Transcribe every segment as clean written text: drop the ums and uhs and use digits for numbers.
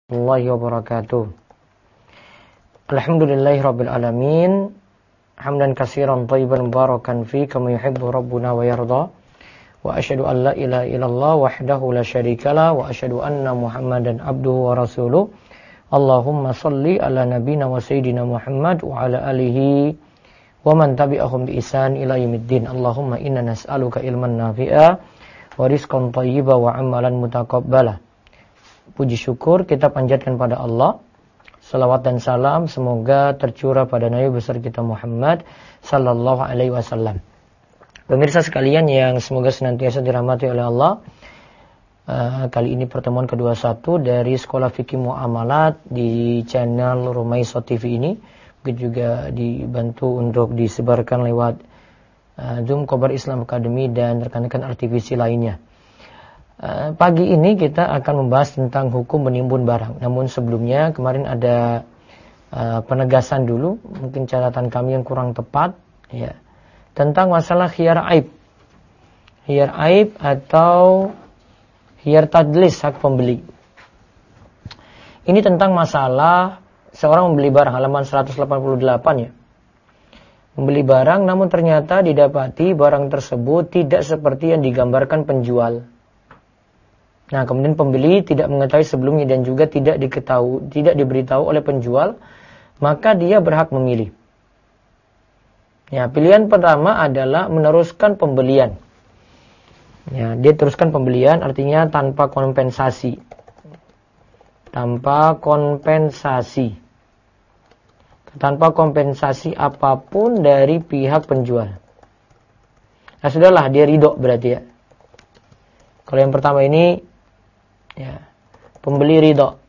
Warahmatullahi wabarakatuh. Alhamdulillahirabbil alamin. Hamdan katsiran thayyiban mubarakan fi kama yuhibbu rabbuna wa yarda. Wa asyhadu an la ilaha illallah wahdahu la syarikalah wa asyhadu anna Muhammadan abduhu wa rasuluh. Allahumma shalli ala nabiyyina wa sayyidina Muhammad wa ala alihi wa man tabi'ahum bi ihsan ila yaumiddin. Allahumma inna nas'aluka ilman nafi'a wa rizqan thayyiban wa amalan mutaqabbala. Puji syukur kita panjatkan pada Allah. Salawat dan salam semoga tercurah pada Nabi besar kita Muhammad sallallahu alaihi wasallam. Pemirsa sekalian yang semoga senantiasa dirahmati oleh Allah. Kali ini pertemuan ke-21 dari Sekolah Fikih Muamalat di channel Rumaiso TV ini. Begitu juga dibantu untuk disebarkan lewat Zoom Khobar Islam Academy dan rekan-rekan RTVC lainnya. Pagi ini kita akan membahas tentang hukum menimbun barang. Namun sebelumnya kemarin ada penegasan dulu, mungkin catatan kami yang kurang tepat, ya, tentang masalah khiyar aib. Khiyar aib atau khiyar tadlis hak pembeli. Ini tentang masalah seorang membeli barang, halaman 188 ya. Membeli barang namun ternyata didapati barang tersebut tidak seperti yang digambarkan penjual. Nah, kemudian pembeli tidak mengetahui sebelumnya dan juga tidak diberitahu oleh penjual, maka dia berhak memilih. Ya, pilihan pertama adalah meneruskan pembelian. Ya, dia teruskan pembelian artinya tanpa kompensasi. Tanpa kompensasi. Tanpa kompensasi apapun dari pihak penjual. Nah, sudahlah, dia ridho berarti ya. Kalau yang pertama ini, ya, pembeli ridho.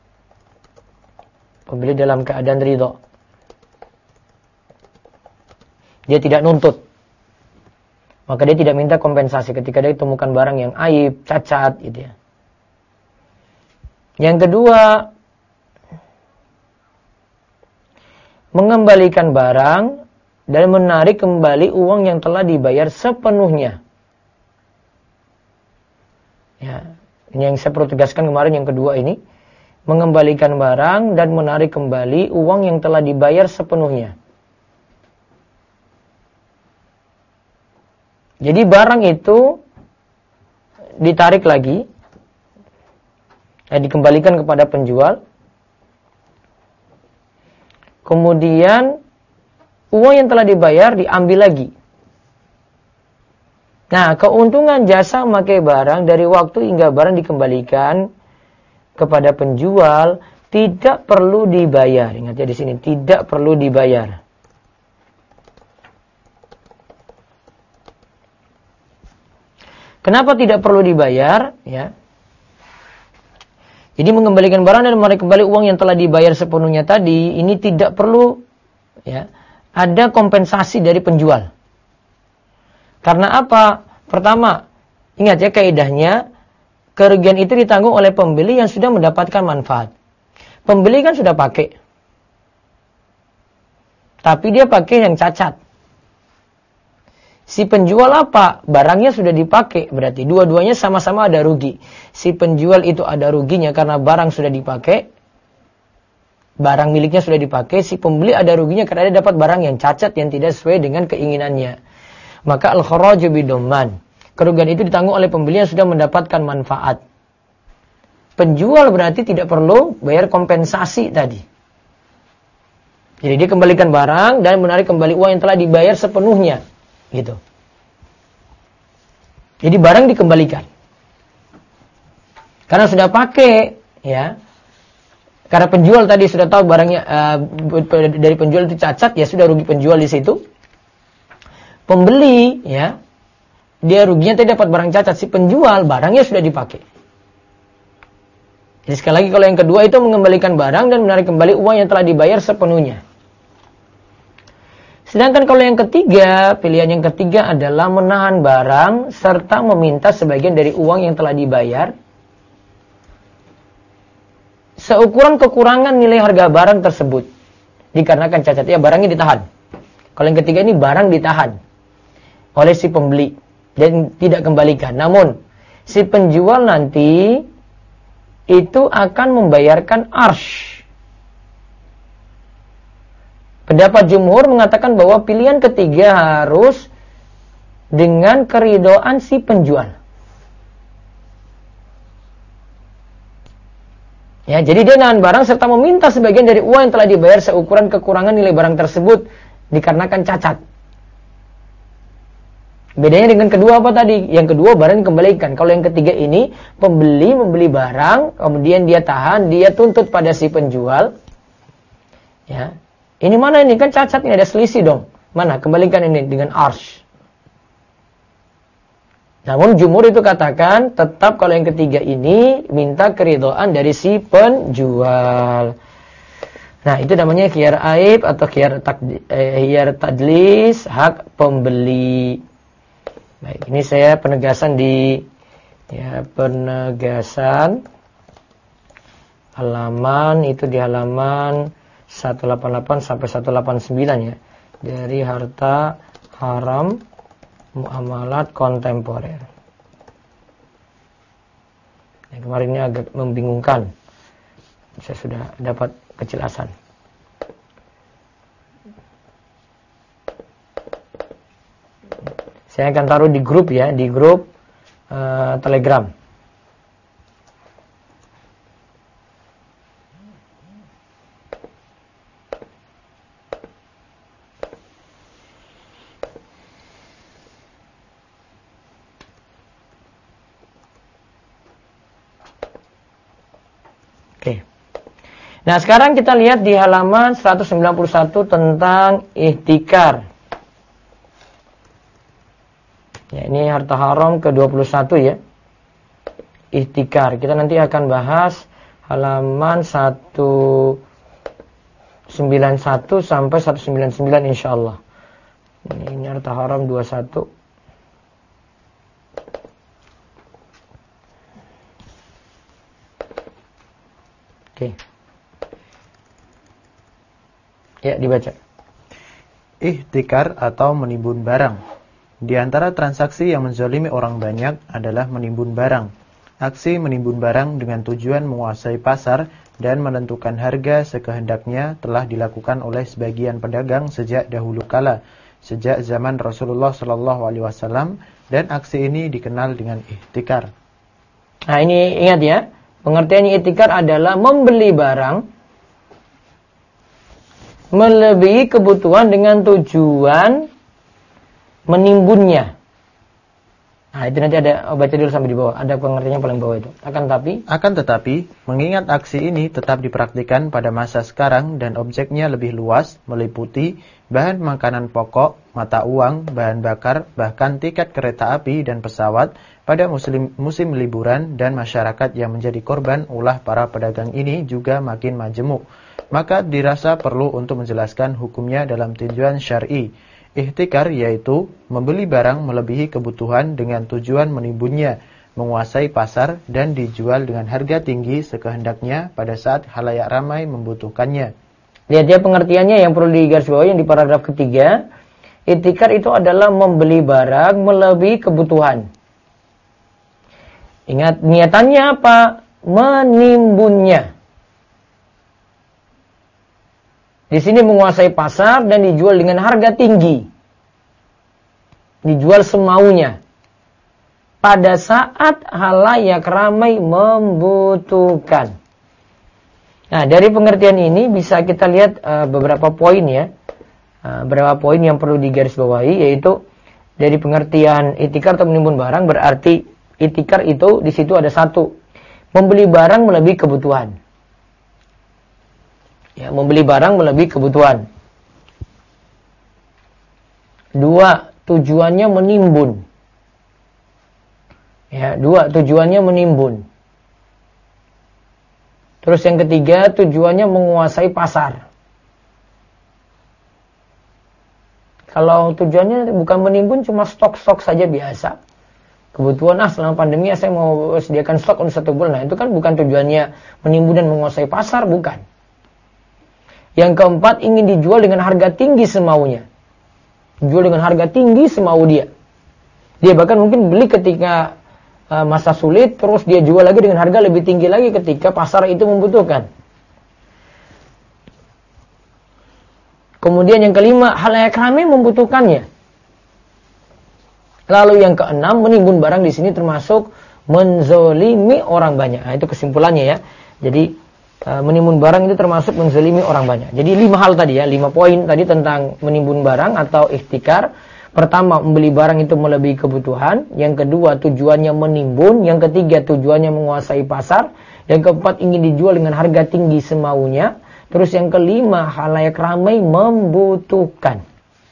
Pembeli dalam keadaan ridho. Dia tidak nuntut. Maka dia tidak minta kompensasi ketika dia temukan barang yang aib, cacat gitu ya. Yang kedua, mengembalikan barang dan menarik kembali uang yang telah dibayar sepenuhnya. Ya. Ini yang saya perlu tegaskan kemarin yang kedua ini. Mengembalikan barang dan menarik kembali uang yang telah dibayar sepenuhnya. Jadi barang itu ditarik lagi. Dikembalikan kepada penjual. Kemudian uang yang telah dibayar diambil lagi. Nah, keuntungan jasa memakai barang dari waktu hingga barang dikembalikan kepada penjual tidak perlu dibayar. Ingat ya di sini, tidak perlu dibayar. Kenapa tidak perlu dibayar? Ya. Jadi mengembalikan barang dan menarik kembali uang yang telah dibayar sepenuhnya tadi, ini tidak perlu ya, ada kompensasi dari penjual. Karena apa? Pertama, ingat ya kaidahnya, kerugian itu ditanggung oleh pembeli yang sudah mendapatkan manfaat. Pembeli kan sudah pakai. Tapi dia pakai yang cacat. Si penjual apa? Barangnya sudah dipakai. Berarti dua-duanya sama-sama ada rugi. Si penjual itu ada ruginya karena barang sudah dipakai. Barang miliknya sudah dipakai. Si pembeli ada ruginya karena dia dapat barang yang cacat yang tidak sesuai dengan keinginannya. Maka al-kharaju bidhamman. Kerugian itu ditanggung oleh pembeli yang sudah mendapatkan manfaat. Penjual berarti tidak perlu bayar kompensasi tadi. Jadi dia kembalikan barang dan menarik kembali uang yang telah dibayar sepenuhnya. Gitu. Jadi barang dikembalikan. Karena sudah pakai, ya. Karena penjual tadi sudah tahu barangnya dari penjual itu cacat, ya sudah rugi penjual di situ. Pembeli, ya, dia ruginya tadi dapat barang cacat. Si penjual, barangnya sudah dipakai. Jadi sekali lagi kalau yang kedua itu mengembalikan barang dan menarik kembali uang yang telah dibayar sepenuhnya. Sedangkan kalau yang ketiga, pilihan yang ketiga adalah menahan barang serta meminta sebagian dari uang yang telah dibayar seukuran kekurangan nilai harga barang tersebut. Dikarenakan cacat, ya barangnya ditahan. Kalau yang ketiga ini barang ditahan oleh si pembeli dan tidak kembalikan. Namun si penjual nanti itu akan membayarkan arsh. Pendapat jumhur mengatakan bahwa pilihan ketiga harus dengan keridhaan si penjual. Ya, jadi dia nahan barang serta meminta sebagian dari uang yang telah dibayar seukuran kekurangan nilai barang tersebut dikarenakan cacat. Bedanya dengan kedua apa tadi? Yang kedua barang dikembalikan. Kalau yang ketiga ini pembeli membeli barang, kemudian dia tahan, dia tuntut pada si penjual. Ya. Ini mana ini? Kan cacat, ini ada selisih dong. Mana? Kembalikan ini dengan arsh. Namun jumhur itu katakan tetap kalau yang ketiga ini minta keridhaan dari si penjual. Nah, itu namanya khiyar aib atau khiyar tadlis hak pembeli. Baik, ini saya penegasan penegasan halaman itu di halaman 188 sampai 189 ya. Dari harta haram muamalat kontemporer. Yang kemarin ini agak membingungkan. Saya sudah dapat kejelasan. Saya akan taruh di grup ya, di grup Telegram. Oke. Nah, sekarang kita lihat di halaman 191 tentang ihtikar. Ya, ini harta haram ke-21 ya. Ihtikar. Kita nanti akan bahas halaman 191 sampai 199 insyaallah. Ini harta haram 21. Oke. Ya, dibaca. Ihtikar atau menimbun barang. Di antara transaksi yang menzalimi orang banyak adalah menimbun barang. Aksi menimbun barang dengan tujuan menguasai pasar dan menentukan harga sekehendaknya telah dilakukan oleh sebagian pedagang sejak dahulu kala, sejak zaman Rasulullah SAW, dan aksi ini dikenal dengan ihtikar. Nah, ini ingat ya, pengertian ihtikar adalah membeli barang melebihi kebutuhan dengan tujuan menimbunnya. Nah, itu nanti ada, baca dulu sampai di bawah. Ada pengertiannya paling bawah itu. Akan tetapi, mengingat aksi ini tetap dipraktikkan pada masa sekarang dan objeknya lebih luas, meliputi bahan makanan pokok, mata uang, bahan bakar, bahkan tiket kereta api dan pesawat pada musim liburan, dan masyarakat yang menjadi korban ulah para pedagang ini juga makin majemuk. Maka dirasa perlu untuk menjelaskan hukumnya dalam tinjauan syar'i. Ihtikar yaitu membeli barang melebihi kebutuhan dengan tujuan menimbunnya, menguasai pasar dan dijual dengan harga tinggi sekehendaknya pada saat khalayak ramai membutuhkannya. Lihat ya pengertiannya yang perlu digarisbawahi yang di paragraf ketiga. Ihtikar itu adalah membeli barang melebihi kebutuhan. Ingat niatannya apa? Menimbunnya. Di sini menguasai pasar dan dijual dengan harga tinggi. Dijual semaunya. Pada saat khalayak ramai membutuhkan. Nah, dari pengertian ini bisa kita lihat beberapa poin ya. Beberapa poin yang perlu digarisbawahi, yaitu dari pengertian ihtikar atau menimbun barang, berarti ihtikar itu di situ ada satu, membeli barang melebihi kebutuhan. Ya, membeli barang melebihi kebutuhan. Dua, tujuannya menimbun. Ya, dua, tujuannya menimbun. Terus yang ketiga, tujuannya menguasai pasar. Kalau tujuannya bukan menimbun, cuma stok-stok saja biasa. Kebutuhan, selama pandemi saya mau sediakan stok untuk 1 bulan. Nah, itu kan bukan tujuannya menimbun dan menguasai pasar, bukan. Yang keempat, ingin dijual dengan harga tinggi semaunya. Dijual dengan harga tinggi semau dia. Dia bahkan mungkin beli ketika masa sulit, terus dia jual lagi dengan harga lebih tinggi lagi ketika pasar itu membutuhkan. Kemudian yang kelima, khalayak ramai membutuhkannya. Lalu yang keenam, menimbun barang di sini termasuk menzolimi orang banyak. Nah, itu kesimpulannya ya. Jadi menimbun barang itu termasuk menzolimi orang banyak. Jadi 5 hal tadi ya, 5 poin tadi tentang menimbun barang atau ihtikar. Pertama, membeli barang itu melebihi kebutuhan. Yang kedua, tujuannya menimbun. Yang ketiga, tujuannya menguasai pasar. Yang keempat, ingin dijual dengan harga tinggi semaunya. Terus yang kelima, khalayak ramai membutuhkan.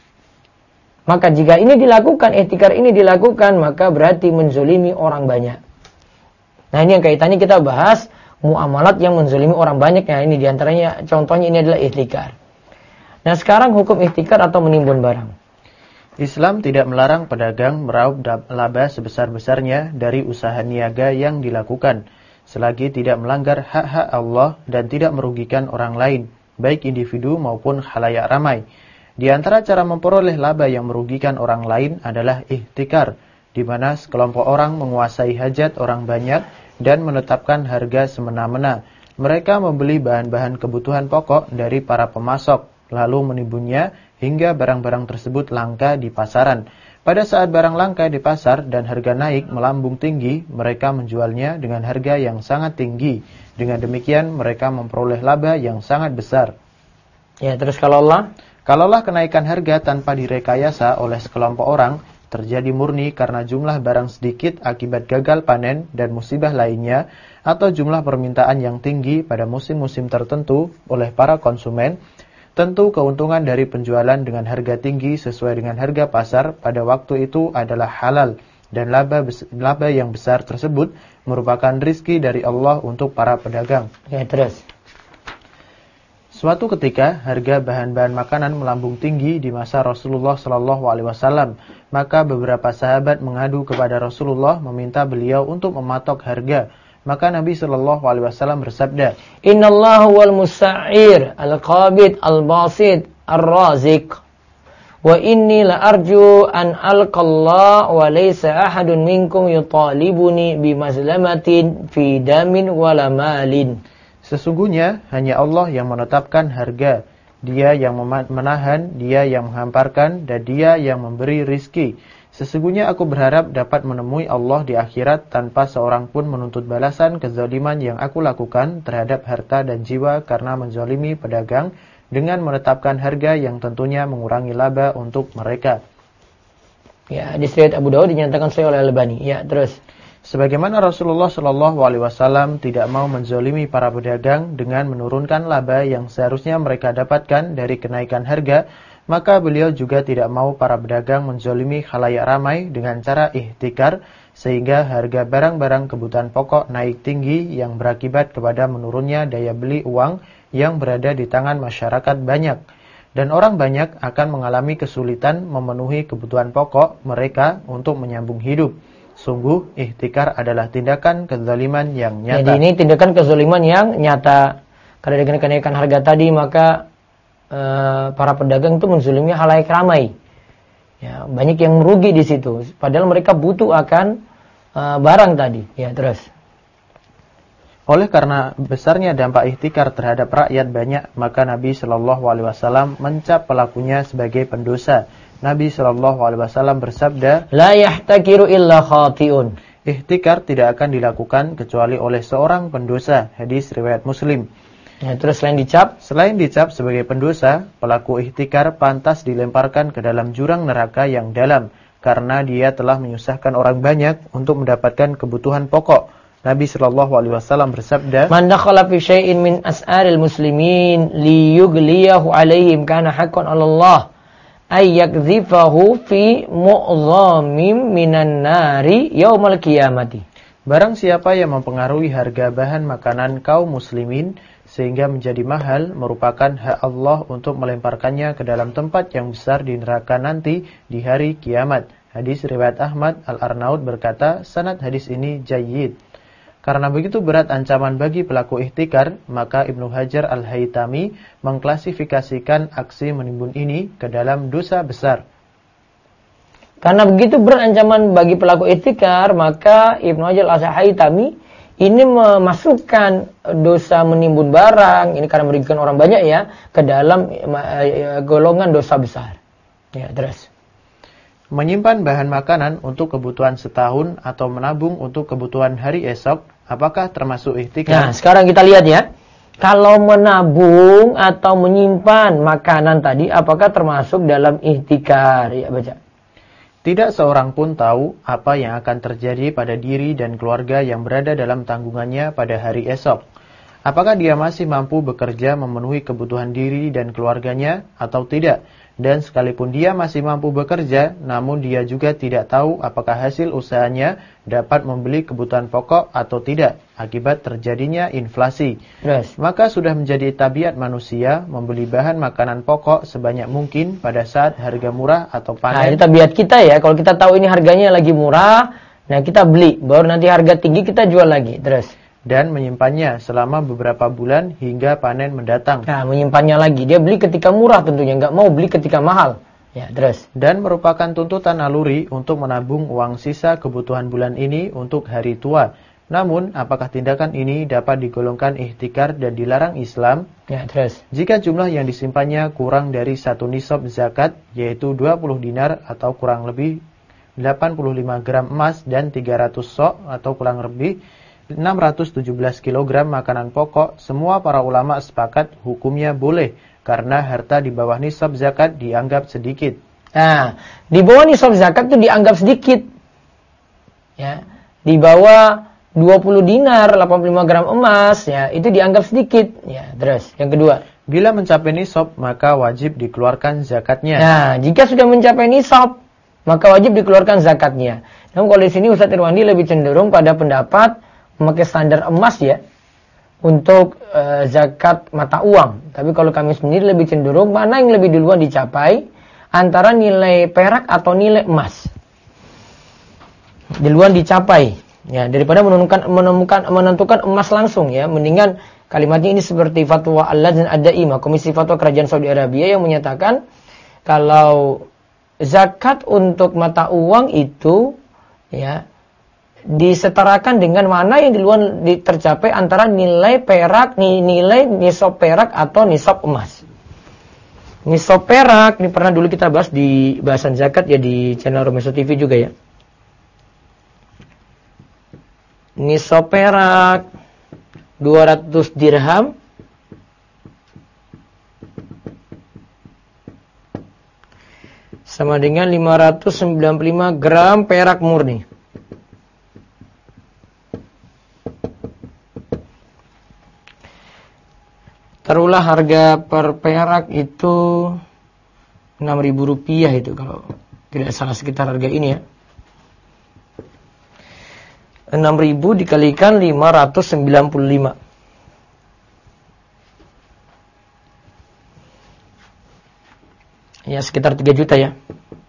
Maka jika ini dilakukan, ihtikar ini dilakukan, maka berarti menzolimi orang banyak. Nah, ini yang kaitannya kita bahas muamalat yang menzolimi orang banyak. Nah, ini diantaranya, contohnya ini adalah ihtikar. Nah, sekarang hukum ihtikar atau menimbun barang. Islam tidak melarang pedagang meraup laba sebesar-besarnya dari usaha niaga yang dilakukan, selagi tidak melanggar hak-hak Allah dan tidak merugikan orang lain, baik individu maupun khalayak ramai. Di antara cara memperoleh laba yang merugikan orang lain adalah ihtikar, di mana sekelompok orang menguasai hajat orang banyak dan menetapkan harga semena-mena. Mereka membeli bahan-bahan kebutuhan pokok dari para pemasok, lalu menimbunnya hingga barang-barang tersebut langka di pasaran. Pada saat barang langka di pasar dan harga naik melambung tinggi, mereka menjualnya dengan harga yang sangat tinggi. Dengan demikian mereka memperoleh laba yang sangat besar. Ya, terus kalaulah kenaikan harga tanpa direkayasa oleh sekelompok orang terjadi murni karena jumlah barang sedikit akibat gagal panen dan musibah lainnya, atau jumlah permintaan yang tinggi pada musim-musim tertentu oleh para konsumen, tentu keuntungan dari penjualan dengan harga tinggi sesuai dengan harga pasar pada waktu itu adalah halal, dan laba yang besar tersebut merupakan rizki dari Allah untuk para pedagang. Ya, terus. Suatu ketika harga bahan-bahan makanan melambung tinggi di masa Rasulullah SAW, maka beberapa sahabat mengadu kepada Rasulullah meminta beliau untuk mematok harga. Maka Nabi SAW bersabda, Innallahu wal musa'ir al-qabid al-basid ar-razik. Wa inni la arju an alqallah wa laysa ahadun minkum yutalibuni bimazlamatin fi damin wala malin. Sesungguhnya hanya Allah yang menetapkan harga. Dia yang menahan, dia yang menghamparkan, dan dia yang memberi rizki. Sesungguhnya aku berharap dapat menemui Allah di akhirat tanpa seorang pun menuntut balasan kezaliman yang aku lakukan terhadap harta dan jiwa karena menzalimi pedagang dengan menetapkan harga yang tentunya mengurangi laba untuk mereka. Ya, di riwayat Abu Dawud dinyatakan sahih oleh Al-Albani. Ya, terus. Sebagaimana Rasulullah SAW tidak mau menzalimi para pedagang dengan menurunkan laba yang seharusnya mereka dapatkan dari kenaikan harga, maka beliau juga tidak mau para pedagang menzalimi khalayak ramai dengan cara ihtikar, sehingga harga barang-barang kebutuhan pokok naik tinggi yang berakibat kepada menurunnya daya beli uang yang berada di tangan masyarakat banyak. Dan orang banyak akan mengalami kesulitan memenuhi kebutuhan pokok mereka untuk menyambung hidup. Sungguh, ihtikar adalah tindakan kezaliman yang nyata. Jadi ini tindakan kezaliman yang nyata. Karena dengan kenaikan harga tadi, maka para pedagang itu menzalimi khalayak ramai. Ya, banyak yang merugi di situ. Padahal mereka butuh akan barang tadi. Ya, terus. Oleh karena besarnya dampak ihtikar terhadap rakyat banyak, maka Nabi SAW mencap pelakunya sebagai pendosa. Nabi SAW bersabda, La yahtakiru illa khati'un. Ihtikar tidak akan dilakukan kecuali oleh seorang pendosa. Hadis riwayat Muslim. Ya, terus selain dicap sebagai pendosa, pelaku ihtikar pantas dilemparkan ke dalam jurang neraka yang dalam, karena dia telah menyusahkan orang banyak untuk mendapatkan kebutuhan pokok. Nabi SAW bersabda, Man dakhala fi syai'in min as'aril muslimin liyughliyahu alaihim kana haqqan 'ala Allah ay yakdhifahu fi mu'dhamim minan nari yaumal qiyamati. Barang siapa yang mempengaruhi harga bahan makanan kaum muslimin sehingga menjadi mahal, merupakan hak Allah untuk melemparkannya ke dalam tempat yang besar di neraka nanti di hari kiamat. Hadis riwayat Ahmad. Al-Arnaud berkata, sanad hadis ini jayyid. Karena begitu berat ancaman bagi pelaku ihtikar, maka Ibnu Hajar Al-Haytami mengklasifikasikan aksi menimbun ini ke dalam dosa besar. Karena begitu berat ancaman bagi pelaku ihtikar, maka Ibnu Hajar Al-Haytami ini memasukkan dosa menimbun barang, ini karena merugikan orang banyak ya, ke dalam golongan dosa besar. Ya, terus. Menyimpan bahan makanan untuk kebutuhan setahun atau menabung untuk kebutuhan hari esok, apakah termasuk ihtikar? Nah, sekarang kita lihat ya. Kalau menabung atau menyimpan makanan tadi, apakah termasuk dalam ihtikar? Ya, baca. Tidak seorang pun tahu apa yang akan terjadi pada diri dan keluarga yang berada dalam tanggungannya pada hari esok. Apakah dia masih mampu bekerja memenuhi kebutuhan diri dan keluarganya atau tidak? Dan sekalipun dia masih mampu bekerja, namun dia juga tidak tahu apakah hasil usahanya dapat membeli kebutuhan pokok atau tidak akibat terjadinya inflasi. Yes. Maka sudah menjadi tabiat manusia membeli bahan makanan pokok sebanyak mungkin pada saat harga murah atau panen. Nah, ini tabiat kita ya. Kalau kita tahu ini harganya lagi murah, nah kita beli. Baru nanti harga tinggi kita jual lagi. Terus. Dan menyimpannya selama beberapa bulan hingga panen mendatang. Nah, menyimpannya lagi. Dia beli ketika murah tentunya, nggak mau beli ketika mahal. Ya, terus. Dan merupakan tuntutan naluri untuk menabung uang sisa kebutuhan bulan ini untuk hari tua. Namun, apakah tindakan ini dapat digolongkan ihtikar dan dilarang Islam? Ya, terus. Jika jumlah yang disimpannya kurang dari 1 nisab zakat, yaitu 20 dinar atau kurang lebih 85 gram emas dan 300 sok atau kurang lebih 617 kg makanan pokok, semua para ulama sepakat hukumnya boleh karena harta di bawah nisab zakat dianggap sedikit. Nah, di bawah nisab zakat itu dianggap sedikit. Ya, di bawah 20 dinar, 85 gram emas, ya, itu dianggap sedikit. Ya, terus yang kedua. Bila mencapai nisab, maka wajib dikeluarkan zakatnya. Nah, jika sudah mencapai nisab, maka wajib dikeluarkan zakatnya. Namun kalau di sini Ustaz Irwandi lebih cenderung pada pendapat memakai standar emas ya untuk zakat mata uang. Tapi kalau kami sendiri lebih cenderung mana yang lebih duluan dicapai antara nilai perak atau nilai emas. Duluan dicapai ya daripada menentukan emas langsung ya. Mendingan kalimatnya ini seperti fatwa Al-Lajnah Ad-Daimah, Komisi Fatwa Kerajaan Saudi Arabia yang menyatakan kalau zakat untuk mata uang itu ya disetarakan dengan mana yang duluan tercapai antara nilai perak, nilai nisab perak atau nisab emas. Nisab perak, ini pernah dulu kita bahas di bahasan zakat ya di channel Romeso TV juga ya. Nisab perak 200 dirham sama dengan 595 gram perak murni. Taruhlah harga per perak itu 6.000 rupiah itu kalau tidak salah sekitar harga ini ya. 6.000 dikalikan 595. Ya sekitar 3 juta ya.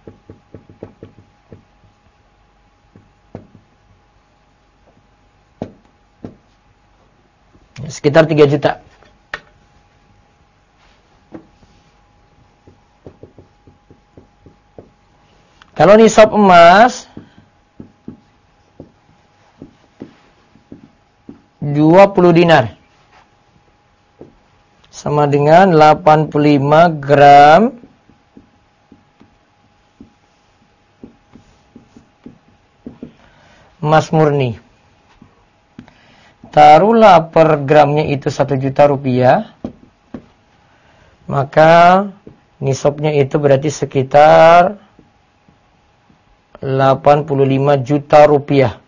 Sekitar 3 juta. Kalau nisab emas 20 dinar sama dengan 85 gram emas murni. Taruhlah per gramnya itu 1 juta rupiah. Maka nisabnya itu berarti sekitar 85 juta rupiah.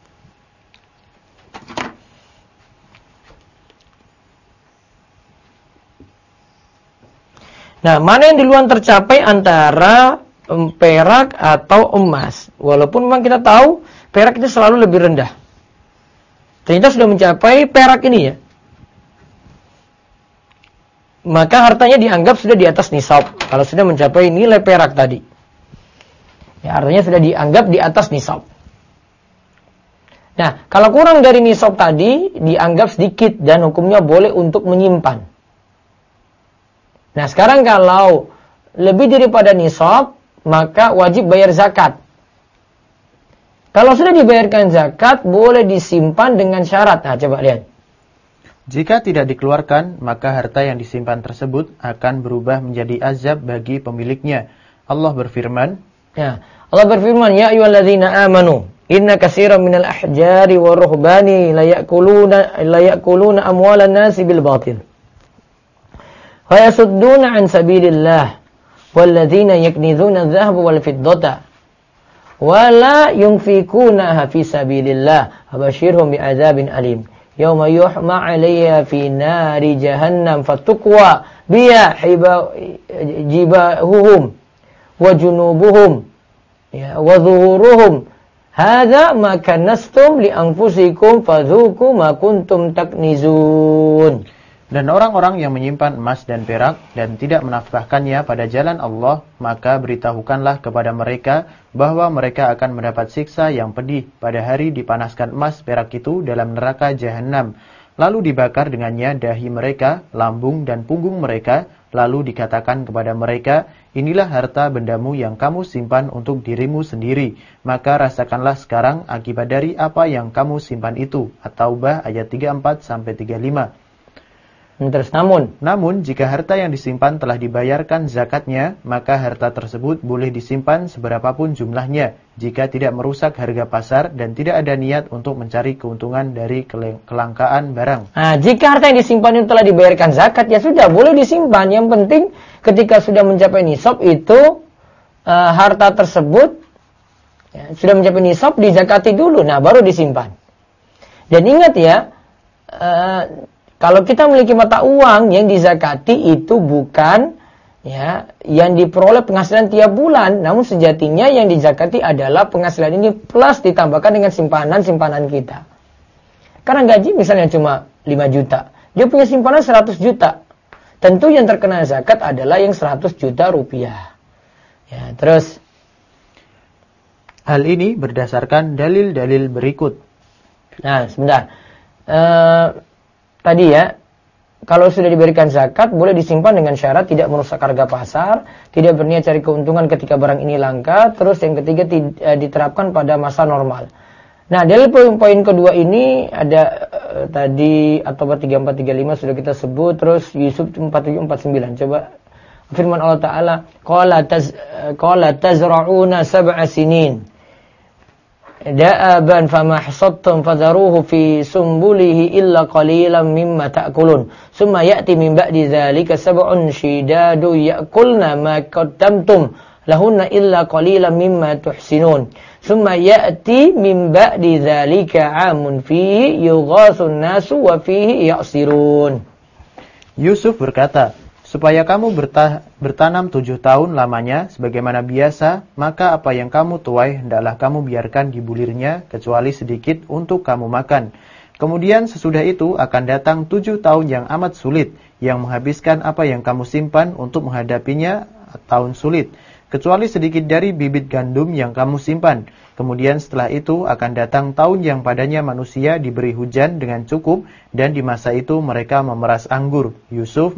Nah, mana yang duluan tercapai antara perak atau emas? Walaupun memang kita tahu perak itu selalu lebih rendah. Ternyata sudah mencapai perak ini ya. Maka hartanya dianggap sudah di atas nisab. Kalau sudah mencapai nilai perak tadi. Ya, artinya sudah dianggap di atas nisab. Nah, kalau kurang dari nisab tadi, dianggap sedikit dan hukumnya boleh untuk menyimpan. Nah, sekarang kalau lebih daripada nisab, maka wajib bayar zakat. Kalau sudah dibayarkan zakat, boleh disimpan dengan syarat. Nah, coba lihat. Jika tidak dikeluarkan, maka harta yang disimpan tersebut akan berubah menjadi azab bagi pemiliknya. Allah berfirman, ya, Allah berfirman, ya ayyuhalladzina amanu, inna katsiran minal ahjari wa ruhbani la ya'kuluna amwalan nasi bil batil. Wa yasudduna an sabilillah walladzina yaknizuna adh-dhahaba wal fiddata wa la yunfikunaha fi sabilillah fabashshirhum bi'adzabin alim. Yauma yuhma 'alayha fi nari jahannam fatukwa biha jibahuhum wa junubuhum ya wa zuhuruhum hadza ma kanastum li anfusikum fadzuku ma kuntum taknizun. Dan orang-orang yang menyimpan emas dan perak dan tidak menafkahkannya pada jalan Allah, maka beritahukanlah kepada mereka bahwa mereka akan mendapat siksa yang pedih pada hari dipanaskan emas perak itu dalam neraka jahanam. Lalu dibakar dengannya dahi mereka, lambung dan punggung mereka, lalu dikatakan kepada mereka, inilah harta bendamu yang kamu simpan untuk dirimu sendiri, maka rasakanlah sekarang akibat dari apa yang kamu simpan itu. At-Taubah ayat 34-35. Terus namun jika harta yang disimpan telah dibayarkan zakatnya, maka harta tersebut boleh disimpan seberapapun jumlahnya jika tidak merusak harga pasar dan tidak ada niat untuk mencari keuntungan dari kelangkaan barang. Nah, jika harta yang disimpan itu telah dibayarkan zakat, ya sudah boleh disimpan. Yang penting ketika sudah mencapai nisab itu harta tersebut ya, sudah mencapai nisab dizakati dulu, nah baru disimpan. Dan ingat ya, kalau kita memiliki mata uang yang dizakati itu bukan ya yang diperoleh penghasilan tiap bulan, namun sejatinya yang dizakati adalah penghasilan ini plus ditambahkan dengan simpanan kita. Karena gaji misalnya cuma 5 juta, dia punya simpanan 100 juta. Tentu yang terkena zakat adalah yang 100 juta rupiah. Ya, terus hal ini berdasarkan dalil-dalil berikut. Nah, sebentar. Tadi ya, kalau sudah diberikan zakat, boleh disimpan dengan syarat tidak merusak harga pasar, tidak berniat cari keuntungan ketika barang ini langka, terus yang ketiga diterapkan pada masa normal. Nah, dalil poin kedua ini ada tadi At-Taubah 34-35 sudah kita sebut, terus Yusuf 47-49. Coba firman Allah Ta'ala, qala tazra'una sab'a sinin da'aban fama hasadtum fadharuhu fi sumbulihi illa qalilan mimma ta'kulun summa ya'ti min ba'di dzalika sab'un shidadu ya'kulna ma qaddamtum lahunna illa qalilan mimma tuhsinun summa ya'ti min ba'di dzalika 'amun fihi yughasun nasu wa fihi ya'sirun. Yusuf berkata, supaya kamu bertanam 7 tahun lamanya sebagaimana biasa, maka apa yang kamu tuai hendaklah kamu biarkan di bulirnya kecuali sedikit untuk kamu makan. Kemudian sesudah itu akan datang 7 tahun yang amat sulit, yang menghabiskan apa yang kamu simpan untuk menghadapinya tahun sulit, kecuali sedikit dari bibit gandum yang kamu simpan. Kemudian setelah itu akan datang tahun yang padanya manusia diberi hujan dengan cukup, dan di masa itu mereka memeras anggur. Yusuf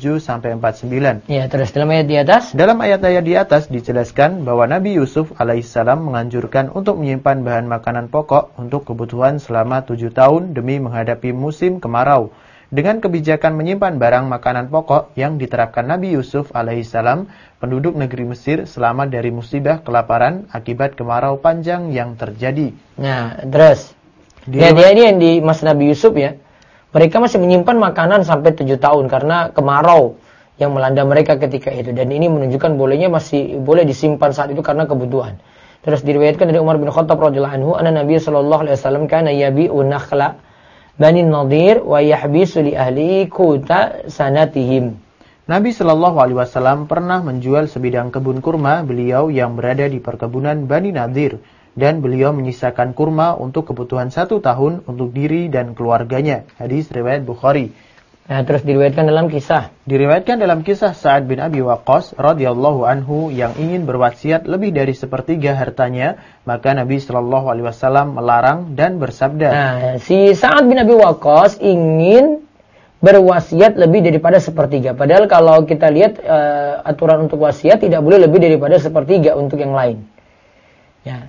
47-49. Ya, terus dalam ayat di atas? Dalam ayat-ayat di atas dijelaskan bahwa Nabi Yusuf alaihissalam menganjurkan untuk menyimpan bahan makanan pokok untuk kebutuhan selama 7 tahun demi menghadapi musim kemarau. Dengan kebijakan menyimpan barang makanan pokok yang diterapkan Nabi Yusuf alaihissalam, penduduk negeri Mesir selamat dari musibah kelaparan akibat kemarau panjang yang terjadi. Nah, terus. Dia ini yang di masa Nabi Yusuf ya. Mereka masih menyimpan makanan sampai 7 tahun karena kemarau yang melanda mereka ketika itu. Dan ini menunjukkan bolehnya masih boleh disimpan saat itu karena kebutuhan. Terus diriwayatkan dari Umar bin Khattab radhiyallahu anhu, anna Nabi sallallahu alaihi wasallam kana yabi'u nakhla Bani Nadir wa yahbisu li ahli kuta sanatihim. Nabi Shallallahu Alaihi Wasallam pernah menjual sebidang kebun kurma beliau yang berada di perkebunan Bani Nadir, dan beliau menyisakan kurma untuk kebutuhan 1 tahun untuk diri dan keluarganya. Hadis riwayat Bukhari. Nah, terus diriwayatkan dalam kisah Sa'ad bin Abi Waqqas radhiyallahu anhu yang ingin berwasiat lebih dari 1/3 hartanya, maka Nabi Shallallahu Alaihi Wasallam melarang dan bersabda. Nah, si Sa'ad bin Abi Waqqas ingin berwasiat lebih daripada sepertiga. Padahal kalau kita lihat aturan untuk wasiat tidak boleh lebih daripada sepertiga untuk yang lain. Ya.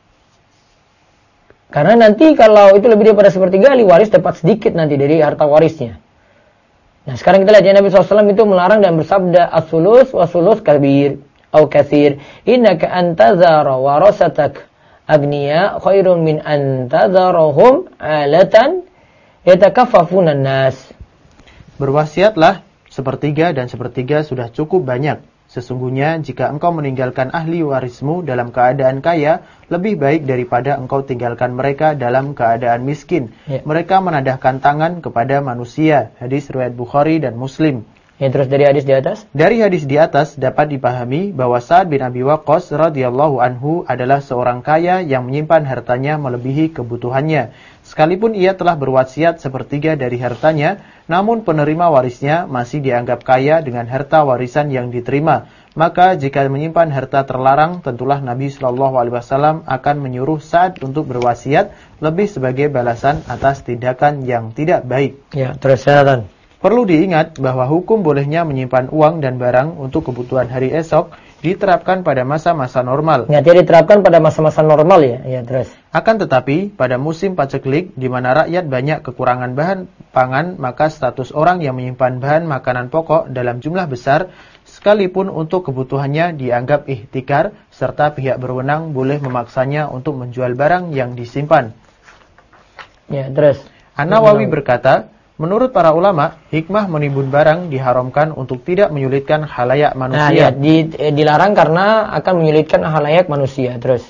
Karena nanti kalau itu lebih daripada sepertiga, ahli waris dapat sedikit nanti dari harta warisnya. Nah, sekarang kita lihat ya, Nabi SAW itu melarang dan bersabda, as-sulus wa sulus kabir atau katsir, innaka antazara warasatak agniya khairun min antazarahum alatan yatakaffafunan nas. Berwasiatlah sepertiga dan sepertiga sudah cukup banyak. Sesungguhnya jika engkau meninggalkan ahli warismu dalam keadaan kaya, lebih baik daripada engkau tinggalkan mereka dalam keadaan miskin. Ya. Mereka menadahkan tangan kepada manusia. Hadis riwayat Bukhari dan Muslim. Ya, terus dari hadis di atas? Dari hadis di atas dapat dipahami bahwa Sa'ad bin Abi Waqqas radhiyallahu anhu adalah seorang kaya yang menyimpan hartanya melebihi kebutuhannya. Sekalipun ia telah berwasiat sepertiga dari hartanya, namun penerima warisnya masih dianggap kaya dengan harta warisan yang diterima. Maka jika menyimpan harta terlarang, tentulah Nabi SAW akan menyuruh Sa'ad untuk berwasiat lebih sebagai balasan atas tindakan yang tidak baik. Ya, terus catatan. Perlu diingat bahwa hukum bolehnya menyimpan uang dan barang untuk kebutuhan hari esok diterapkan pada masa-masa normal. Ya, dia diterapkan pada masa-masa normal ya. Ya, terus. Akan tetapi, pada musim paceklik, di mana rakyat banyak kekurangan bahan pangan, maka status orang yang menyimpan bahan makanan pokok dalam jumlah besar, sekalipun untuk kebutuhannya dianggap ihtikar, serta pihak berwenang boleh memaksanya untuk menjual barang yang disimpan. Ya, terus. An-Nawawi berkata, menurut para ulama, hikmah menimbun barang diharamkan untuk tidak menyulitkan khalayak manusia. Nah, ya, dilarang karena akan menyulitkan khalayak manusia. Terus.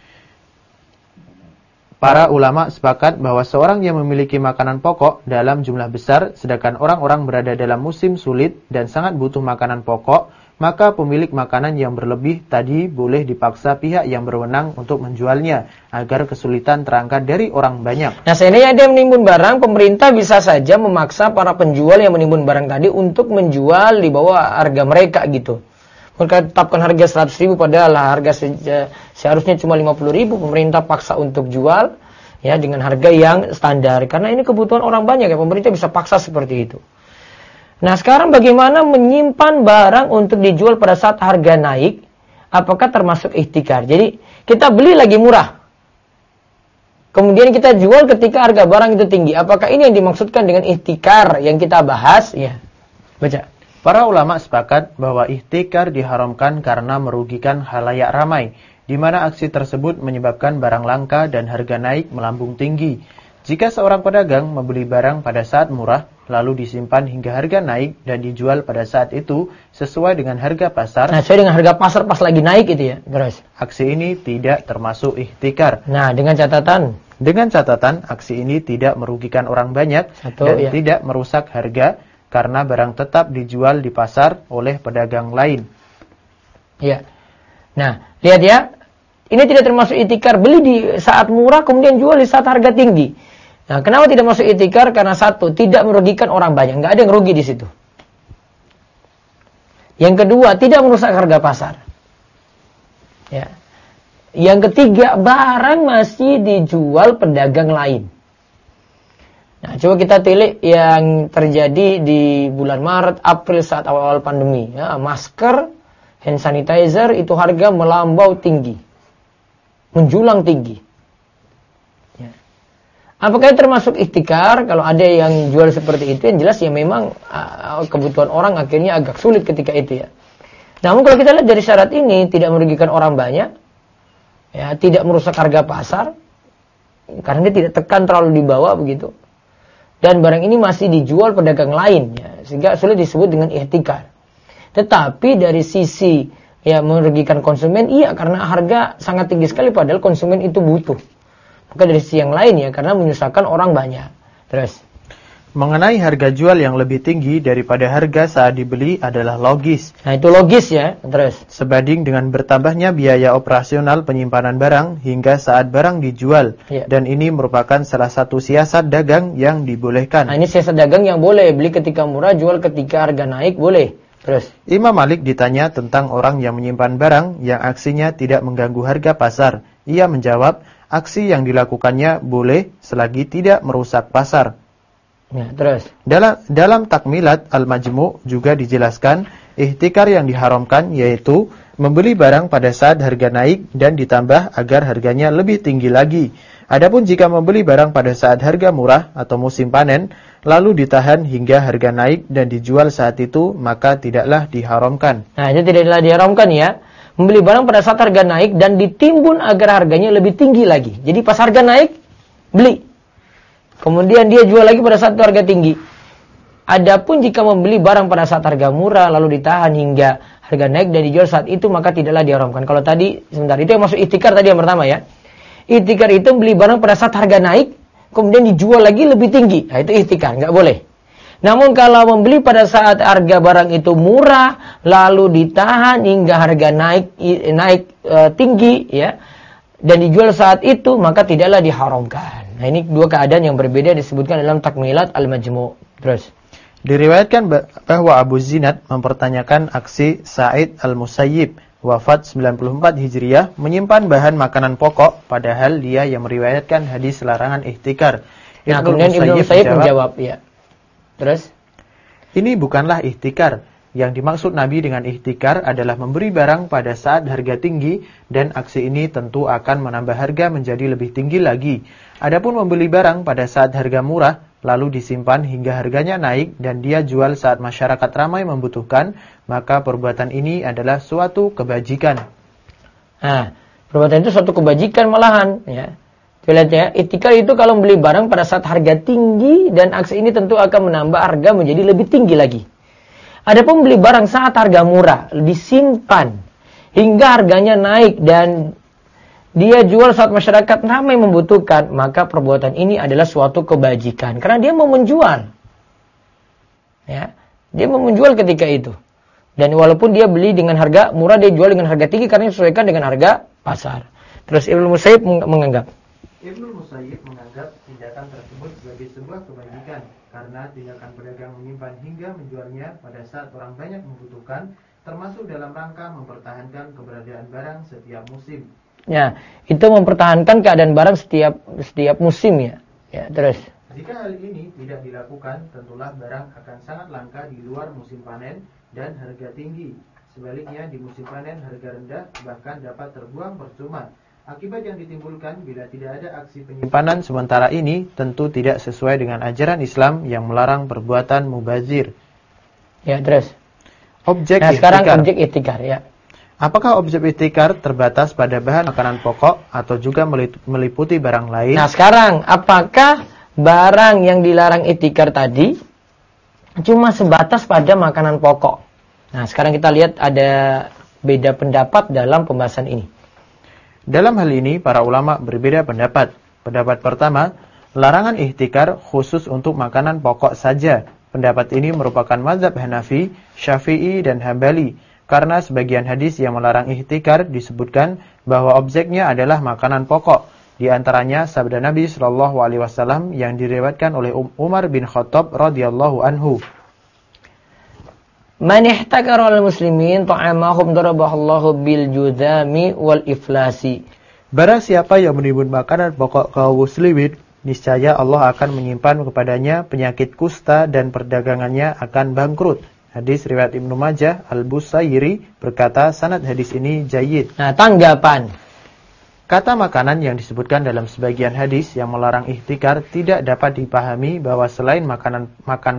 Para ulama sepakat bahwa seorang yang memiliki makanan pokok dalam jumlah besar, sedangkan orang-orang berada dalam musim sulit dan sangat butuh makanan pokok, maka pemilik makanan yang berlebih tadi boleh dipaksa pihak yang berwenang untuk menjualnya, agar kesulitan terangkat dari orang banyak. Nah, seandainya dia menimbun barang, pemerintah bisa saja memaksa para penjual yang menimbun barang tadi untuk menjual di bawah harga mereka gitu. Mereka tetapkan harga 100.000 padahal harga seharusnya cuma 50.000, pemerintah paksa untuk jual ya dengan harga yang standar. Karena ini kebutuhan orang banyak ya, pemerintah bisa paksa seperti itu. Nah, sekarang bagaimana menyimpan barang untuk dijual pada saat harga naik? Apakah termasuk ihtikar? Jadi, kita beli lagi murah. Kemudian kita jual ketika harga barang itu tinggi. Apakah ini yang dimaksudkan dengan ihtikar yang kita bahas? Ya. Baca. Para ulama sepakat bahwa ihtikar diharamkan karena merugikan khalayak ramai, di mana aksi tersebut menyebabkan barang langka dan harga naik melambung tinggi. Jika seorang pedagang membeli barang pada saat murah, lalu disimpan hingga harga naik dan dijual pada saat itu sesuai dengan harga pasar. Nah, sesuai dengan harga pasar pas lagi naik itu ya, terus. Aksi ini tidak termasuk ihtikar. Nah, dengan catatan. Dengan catatan, aksi ini tidak merugikan orang banyak dan tidak merusak harga, karena barang tetap dijual di pasar oleh pedagang lain. Ya. Nah, lihat ya. Ini tidak termasuk ihtikar. Beli di saat murah kemudian jual di saat harga tinggi. Nah, kenapa tidak masuk ihtikar? Karena satu, tidak merugikan orang banyak. Nggak ada yang rugi di situ. Yang kedua, tidak merusak harga pasar. Ya. Yang ketiga, barang masih dijual pedagang lain. Nah, coba kita tilik yang terjadi di bulan Maret, April saat awal-awal pandemi. Ya, masker, hand sanitizer itu harga melambau tinggi. Menjulang tinggi. Ya. Apakah itu termasuk ihtikar? Kalau ada yang jual seperti itu, yang jelas ya memang kebutuhan orang akhirnya agak sulit ketika itu ya. Namun kalau kita lihat dari syarat ini, tidak merugikan orang banyak, ya, tidak merusak harga pasar, karena dia tidak tekan terlalu di bawah begitu. Dan barang ini masih dijual pedagang lain, ya, sehingga sulit disebut dengan ihtikar. Tetapi dari sisi ya merugikan konsumen, iya, karena harga sangat tinggi sekali padahal konsumen itu butuh. Maka dari sisi yang lain ya, karena menyusahkan orang banyak. Terus. Mengenai harga jual yang lebih tinggi daripada harga saat dibeli adalah logis. Nah, itu logis ya. Terus. Sebanding dengan bertambahnya biaya operasional penyimpanan barang hingga saat barang dijual. Ya. Dan ini merupakan salah satu siasat dagang yang dibolehkan. Nah, ini siasat dagang yang boleh. Beli ketika murah, jual ketika harga naik, boleh. Terus. Imam Malik ditanya tentang orang yang menyimpan barang yang aksinya tidak mengganggu harga pasar. Ia menjawab, aksi yang dilakukannya boleh selagi tidak merusak pasar. Ya, terus. Dalam Takmilat Al-Majmu' juga dijelaskan ihtikar yang diharamkan yaitu membeli barang pada saat harga naik dan ditambah agar harganya lebih tinggi lagi. Adapun jika membeli barang pada saat harga murah atau musim panen, lalu ditahan hingga harga naik dan dijual saat itu, maka tidaklah diharamkan. Nah, itu tidaklah diharamkan ya. Membeli barang pada saat harga naik dan ditimbun agar harganya lebih tinggi lagi. Jadi pas harga naik, beli. Kemudian dia jual lagi pada saat harga tinggi. Adapun jika membeli barang pada saat harga murah lalu ditahan hingga harga naik dan dijual saat itu, maka tidaklah diharamkan. Kalau tadi sebentar itu yang masuk ihtikar tadi yang pertama ya. Ihtikar itu beli barang pada saat harga naik kemudian dijual lagi lebih tinggi. Nah, itu ihtikar, nggak boleh. Namun kalau membeli pada saat harga barang itu murah lalu ditahan hingga harga naik tinggi ya dan dijual saat itu, maka tidaklah diharamkan. Nah, ini dua keadaan yang berbeda disebutkan dalam Takmilat Al-Majmu'. Terus diriwayatkan bahwa Abu Zinad mempertanyakan aksi Sa'id Al-Musayyib wafat 94 Hijriah menyimpan bahan makanan pokok padahal dia yang meriwayatkan hadis larangan ihtikar. Nah, kemudian Ibnu Musayyib menjawab, ya. Terus ini bukanlah ihtikar. Yang dimaksud Nabi dengan ihtikar adalah memberi barang pada saat harga tinggi dan aksi ini tentu akan menambah harga menjadi lebih tinggi lagi. Adapun membeli barang pada saat harga murah lalu disimpan hingga harganya naik dan dia jual saat masyarakat ramai membutuhkan, maka perbuatan ini adalah suatu kebajikan. Nah, perbuatan itu suatu kebajikan malahan ya. Lihat ya, ihtikar itu kalau membeli barang pada saat harga tinggi dan aksi ini tentu akan menambah harga menjadi lebih tinggi lagi. Adapun beli barang saat harga murah, disimpan hingga harganya naik dan dia jual saat masyarakat ramai membutuhkan, maka perbuatan ini adalah suatu kebajikan karena dia mau menjual. Ya, dia mau menjual ketika itu. Dan walaupun dia beli dengan harga murah, dia jual dengan harga tinggi karena disesuaikan dengan harga pasar. Terus Ibnu Musayyib menganggap tindakan tersebut sebagai sebuah kebajikan karena tindakan pedagang menyimpan hingga menjualnya pada saat orang banyak membutuhkan termasuk dalam rangka mempertahankan keberadaan barang setiap musim. Ya, itu mempertahankan keadaan barang setiap musim ya. Ya, terus. Jika hal ini tidak dilakukan, tentulah barang akan sangat langka di luar musim panen dan harga tinggi. Sebaliknya di musim panen harga rendah bahkan dapat terbuang percuma. Akibat yang ditimbulkan bila tidak ada aksi penyimpanan sementara ini tentu tidak sesuai dengan ajaran Islam yang melarang perbuatan mubazir. Ya, terus. Sekarang objek ihtikar ya. Apakah objek ihtikar terbatas pada bahan makanan pokok atau juga meliputi barang lain? Nah, sekarang apakah barang yang dilarang ihtikar tadi cuma sebatas pada makanan pokok? Nah, sekarang kita lihat ada beda pendapat dalam pembahasan ini. Dalam hal ini, para ulama berbeda pendapat. Pendapat pertama, larangan ihtikar khusus untuk makanan pokok saja. Pendapat ini merupakan mazhab Hanafi, Syafi'i, dan Hambali. Karena sebagian hadis yang melarang ihtikar disebutkan bahwa objeknya adalah makanan pokok. Di antaranya sabda Nabi SAW yang diriwayatkan oleh Umar bin Khattab radhiyallahu anhu. Man ihtakara al-muslimin ta'amahum darabahallahu bil judami wal iflasi. Barang siapa yang menimbun makanan pokok kaum muslimin, niscaya Allah akan menyimpan kepadanya penyakit kusta dan perdagangannya akan bangkrut. Hadis riwayat Ibnu Majah, Al-Busayri berkata sanad hadis ini jayyid. Nah, tanggapan. Kata makanan yang disebutkan dalam sebagian hadis yang melarang ihtikar tidak dapat dipahami bahwa selain makan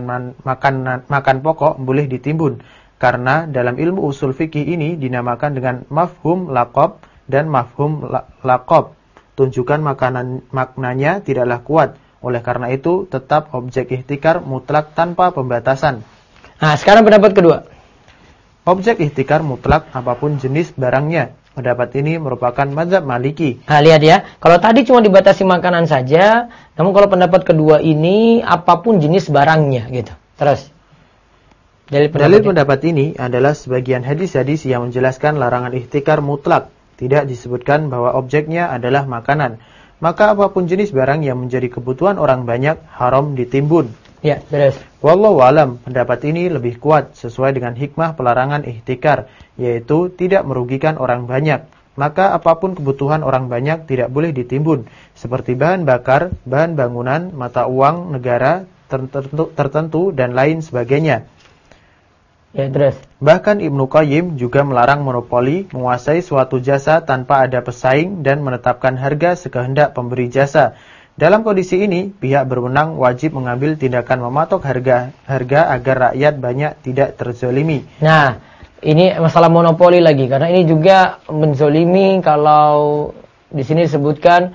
pokok boleh ditimbun. Karena dalam ilmu usul fikih ini dinamakan dengan mafhum laqab dan mafhum laqab. Tunjukkan maknanya tidaklah kuat. Oleh karena itu tetap objek ihtikar mutlak tanpa pembatasan. Nah, sekarang pendapat kedua. Objek ihtikar mutlak apapun jenis barangnya. Pendapat ini merupakan mazhab Maliki. Nah, lihat ya. Kalau tadi cuma dibatasi makanan saja, namun kalau pendapat kedua ini apapun jenis barangnya gitu. Terus. Dalil pendapat ini adalah sebagian hadis-hadis yang menjelaskan larangan ihtikar mutlak. Tidak disebutkan bahwa objeknya adalah makanan. Maka apapun jenis barang yang menjadi kebutuhan orang banyak haram ditimbun. Ya, terus. Wallahu alam, pendapat ini lebih kuat sesuai dengan hikmah pelarangan ihtikar, yaitu tidak merugikan orang banyak. Maka apapun kebutuhan orang banyak tidak boleh ditimbun, seperti bahan bakar, bahan bangunan, mata uang negara, tertentu dan lain sebagainya. Ya, terus. Bahkan Ibnu Qayyim juga melarang monopoli, menguasai suatu jasa tanpa ada pesaing dan menetapkan harga sekehendak pemberi jasa. Dalam kondisi ini, pihak berwenang wajib mengambil tindakan mematok harga agar rakyat banyak tidak terzolimi. Nah, ini masalah monopoli lagi, karena ini juga menzolimi. Kalau di sini disebutkan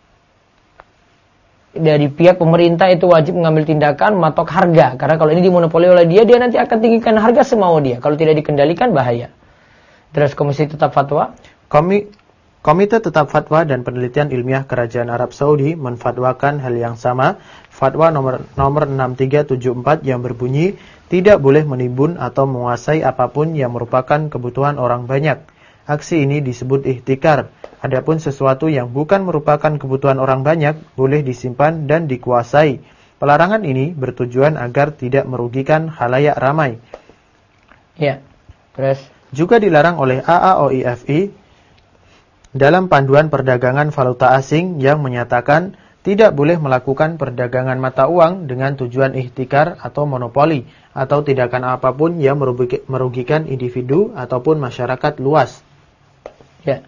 dari pihak pemerintah itu wajib mengambil tindakan mematok harga, karena kalau ini dimonopoli oleh dia nanti akan tinggikan harga semau dia. Kalau tidak dikendalikan bahaya. Terus Komisi Tetap Fatwa? Komite Tetap Fatwa dan Penelitian Ilmiah Kerajaan Arab Saudi menfatwakan hal yang sama. Fatwa nomor 6374 yang berbunyi tidak boleh menimbun atau menguasai apapun yang merupakan kebutuhan orang banyak. Aksi ini disebut ihtikar. Adapun sesuatu yang bukan merupakan kebutuhan orang banyak boleh disimpan dan dikuasai. Pelarangan ini bertujuan agar tidak merugikan khalayak ramai. Ya. Terus juga dilarang oleh AAOIFI dalam panduan perdagangan valuta asing yang menyatakan tidak boleh melakukan perdagangan mata uang dengan tujuan ihtikar atau monopoli atau tindakan apapun yang merugikan individu ataupun masyarakat luas. Ya.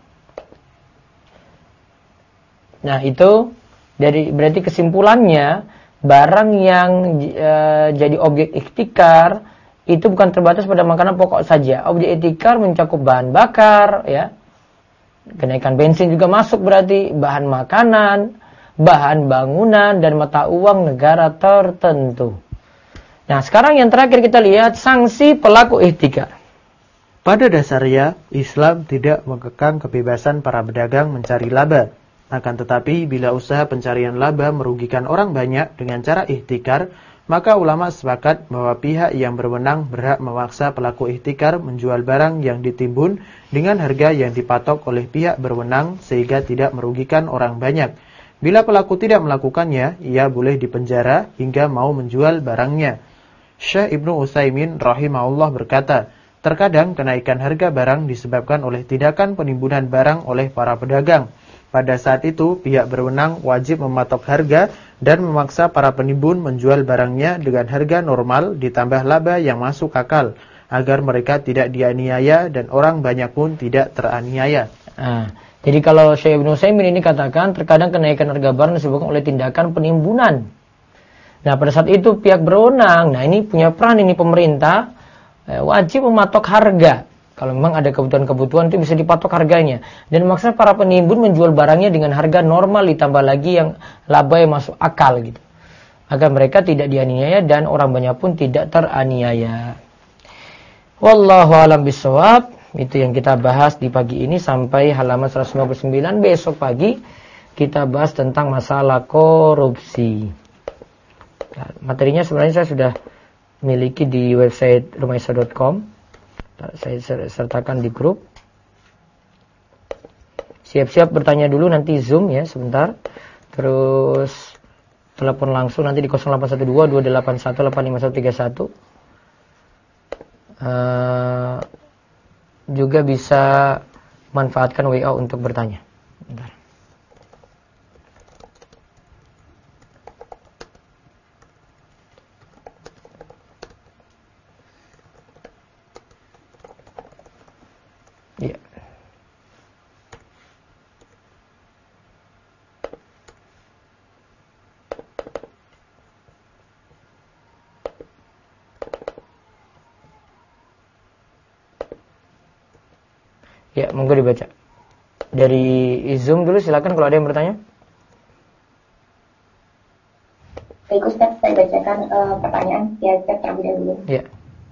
Nah, itu berarti kesimpulannya barang yang jadi objek ihtikar itu bukan terbatas pada makanan pokok saja. Objek ihtikar mencakup bahan bakar, ya. Kenaikan bensin juga masuk berarti, bahan makanan, bahan bangunan dan mata uang negara tertentu. Nah, sekarang yang terakhir kita lihat sanksi pelaku ihtikar. Pada dasarnya, Islam tidak mengekang kebebasan para pedagang mencari laba. Akan tetapi, bila usaha pencarian laba merugikan orang banyak dengan cara ihtikar, maka ulama sepakat bahwa pihak yang berwenang berhak memaksa pelaku ihtikar menjual barang yang ditimbun dengan harga yang dipatok oleh pihak berwenang sehingga tidak merugikan orang banyak. Bila pelaku tidak melakukannya, ia boleh dipenjara hingga mau menjual barangnya. Syekh Ibnu Utsaimin rahimahullah berkata, terkadang kenaikan harga barang disebabkan oleh tindakan penimbunan barang oleh para pedagang. Pada saat itu, pihak berwenang wajib mematok harga dan memaksa para penimbun menjual barangnya dengan harga normal ditambah laba yang masuk akal, agar mereka tidak dianiaya dan orang banyak pun tidak teraniaya. Jadi kalau Syekh Ibnu Utsaimin ini katakan, terkadang kenaikan harga barang disebabkan oleh tindakan penimbunan. Nah, pada saat itu pihak berwenang, nah ini punya peran ini pemerintah, wajib mematok harga. Kalau memang ada kebutuhan-kebutuhan itu bisa dipatok harganya. Dan memaksa para penimbun menjual barangnya dengan harga normal ditambah lagi yang laba yang masuk akal gitu. Agar mereka tidak dianiaya dan orang banyak pun tidak teraniaya. Wallahu a'lam bishawab. Itu yang kita bahas di pagi ini sampai halaman 159. Besok pagi kita bahas tentang masalah korupsi. Nah, materinya sebenarnya saya sudah miliki di website rumaisa.com. Saya sertakan di grup. Siap-siap bertanya dulu, nanti Zoom ya sebentar. Terus telepon langsung nanti di 0812 281 85131. Juga bisa manfaatkan WA untuk bertanya. Bentar. Ya. Ya, monggo dibaca. Dari Zoom dulu silakan kalau ada yang bertanya. Baik Ustaz, saya bacakan pertanyaan ya terlebih dahulu. Ya.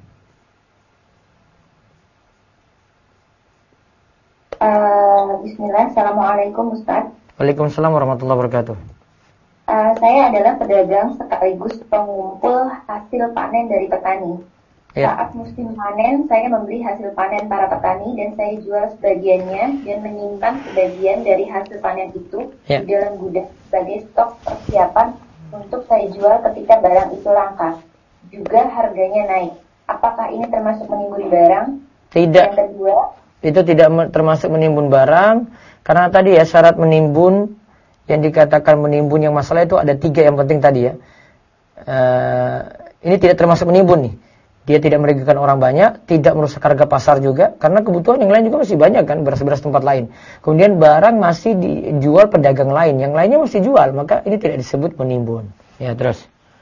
Bismillah, Assalamualaikum Ustaz. Waalaikumsalam warahmatullahi wabarakatuh. Saya adalah pedagang sekaligus pengumpul hasil panen dari petani. Ya. Saat musim panen, saya membeli hasil panen para petani dan saya jual sebagiannya dan menyimpan sebagian dari hasil panen itu di dalam gudang sebagai stok persiapan untuk saya jual ketika barang itu langka. Juga harganya naik. Apakah ini termasuk menimbun barang? Tidak. Yang kedua, itu tidak termasuk menimbun barang, karena tadi ya syarat menimbun yang dikatakan menimbun yang masalah itu ada 3 yang penting tadi ya. ini tidak termasuk menimbun nih. Dia tidak merugikan orang banyak, tidak merusak harga pasar juga, karena kebutuhan yang lain juga masih banyak kan, beras-beras tempat lain. Kemudian barang masih dijual pedagang lain, yang lainnya masih jual, maka ini tidak disebut menimbun. Ya, terus.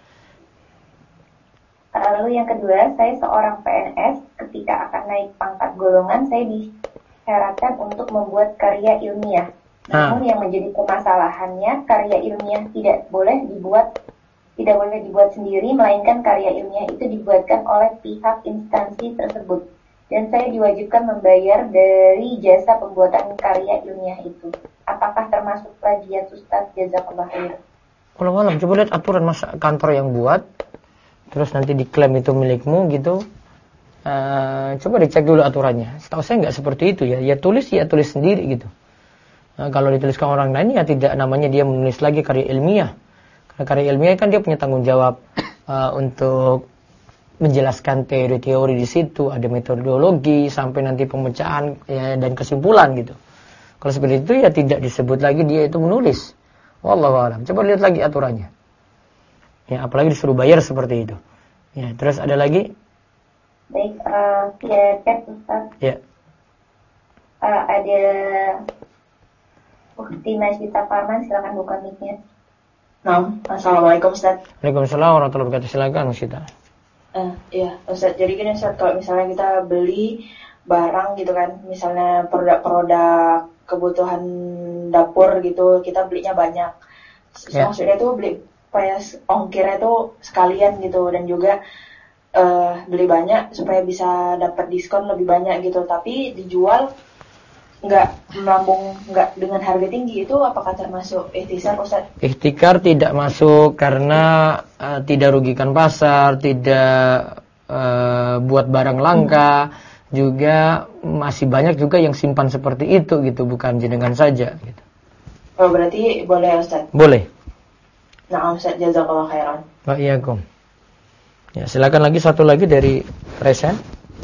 Lalu yang kedua, saya seorang PNS, ketika akan naik pangkat golongan, saya disyaratkan untuk membuat karya ilmiah. Namun yang menjadi permasalahannya, karya ilmiah tidak boleh dibuat sendiri, melainkan karya ilmiah itu dibuatkan oleh pihak instansi tersebut. Dan saya diwajibkan membayar dari jasa pembuatan karya ilmiah itu. Apakah termasuk plagiat, Ustaz? Jazakallah khair. Kalau malam, coba lihat aturan masa kantor yang buat, terus nanti diklaim itu milikmu gitu. Coba dicek dulu aturannya. Setahu saya nggak seperti itu ya. Ya tulis sendiri gitu. Kalau dituliskan orang lain ya tidak namanya dia menulis lagi karya ilmiah. Karya ilmiah kan dia punya tanggung jawab untuk menjelaskan teori-teori di situ, ada metodologi sampai nanti pemecahan ya, dan kesimpulan gitu. Kalau seperti itu ya tidak disebut lagi dia itu menulis. Wallahu a'lam. Coba lihat lagi aturannya. Ya, apalagi disuruh bayar seperti itu. Ya, terus ada lagi? Baik, ya chat Ustaz. Ya. Ada Ukti Najita Farman, silakan buka mic-nya. Nah, Assalamualaikum Ustaz. Waalaikumsalam warahmatullahi wabarakatuh. Silakan Ustaz. Iya Ustaz, jadi gini Ustaz, kalau misalnya kita beli barang gitu kan, misalnya produk-produk kebutuhan dapur gitu, kita belinya banyak. Maksudnya tuh beli supaya ongkirnya tuh sekalian gitu, dan juga beli banyak supaya bisa dapat diskon lebih banyak gitu, tapi dijual nggak dengan harga tinggi, itu apakah termasuk ihtikar Ustaz? Ihtikar tidak masuk karena tidak rugikan pasar, tidak buat barang langka, juga masih banyak juga yang simpan seperti itu gitu, bukan jenengan saja gitu. Oh, berarti boleh Ustaz? Boleh. Nah, Ustaz, jazakallahu khairan. Waalaikumsalam. Ya, silakan lagi satu lagi dari Resen.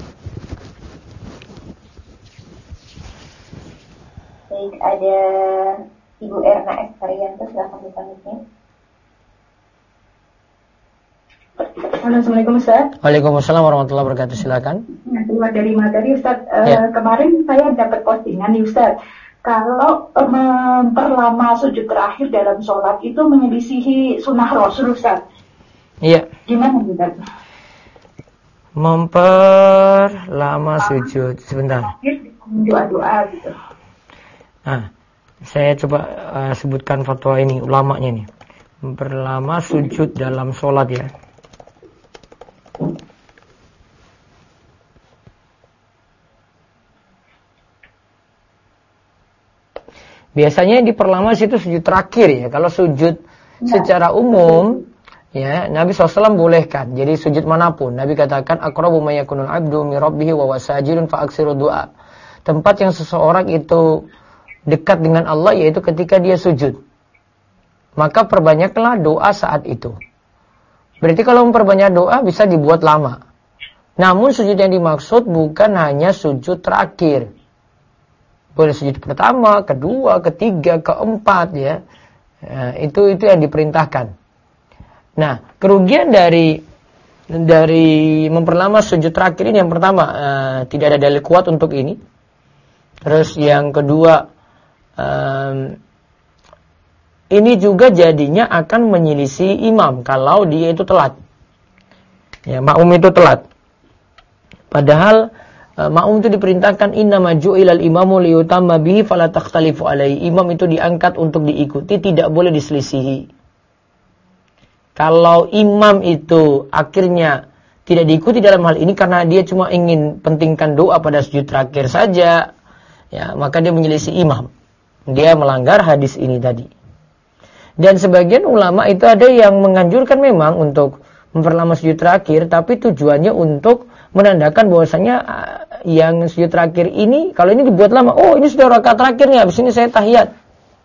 Baik, ada Ibu Erna Eksperianto, silakan buka mic-nya. Assalamualaikum Ustaz. Waalaikumsalam warahmatullahi wabarakatuh. Silakan. Nah, keluar dari materi Ustaz, kemarin saya dapat postingan nih Ustaz. Kalau memperlama sujud terakhir dalam sholat itu menyelisihi sunnah Rasul Ustaz. Iya. Gimana Ustaz? Memperlama sujud sebentar. Doa-doa gitu. Nah, saya coba sebutkan fatwa ini, ulamanya nih. Memperlama sujud dalam sholat ya. Biasanya diperlama situ sujud terakhir ya. Kalau sujud secara umum ya, Nabi SAW bolehkan. Jadi sujud manapun, Nabi katakan aqrabu ma yakunul 'abdu min rabbih wa huwa sajidun fa aksiru du'a. Tempat yang seseorang itu dekat dengan Allah yaitu ketika dia sujud. Maka perbanyaklah doa saat itu. Berarti kalau memperbanyak doa bisa dibuat lama. Namun sujud yang dimaksud bukan hanya sujud terakhir. Boleh sujud pertama, kedua, ketiga, keempat ya. Itu yang diperintahkan. Nah, kerugian dari memperlama sujud terakhir ini yang pertama, tidak ada dalil kuat untuk ini. Terus yang kedua, ini juga jadinya akan menyelisih imam kalau dia itu telat. Ya, makmum itu telat. Padahal makmum itu diperintahkan innama ju'ilal imamu liyutamma bihi fala takhtalifu alaihi. Imam itu diangkat untuk diikuti, tidak boleh diselisihi. Kalau imam itu akhirnya tidak diikuti dalam hal ini karena dia cuma ingin pentingkan doa pada sujud terakhir saja, ya, maka dia menyelisih imam. Dia melanggar hadis ini tadi. Dan sebagian ulama itu ada yang menganjurkan memang untuk memperlama sujud terakhir, tapi tujuannya untuk menandakan bahwasanya yang sujud terakhir ini, kalau ini dibuat lama, oh ini sudah rakaat terakhir nih, habis ini saya tahiyat.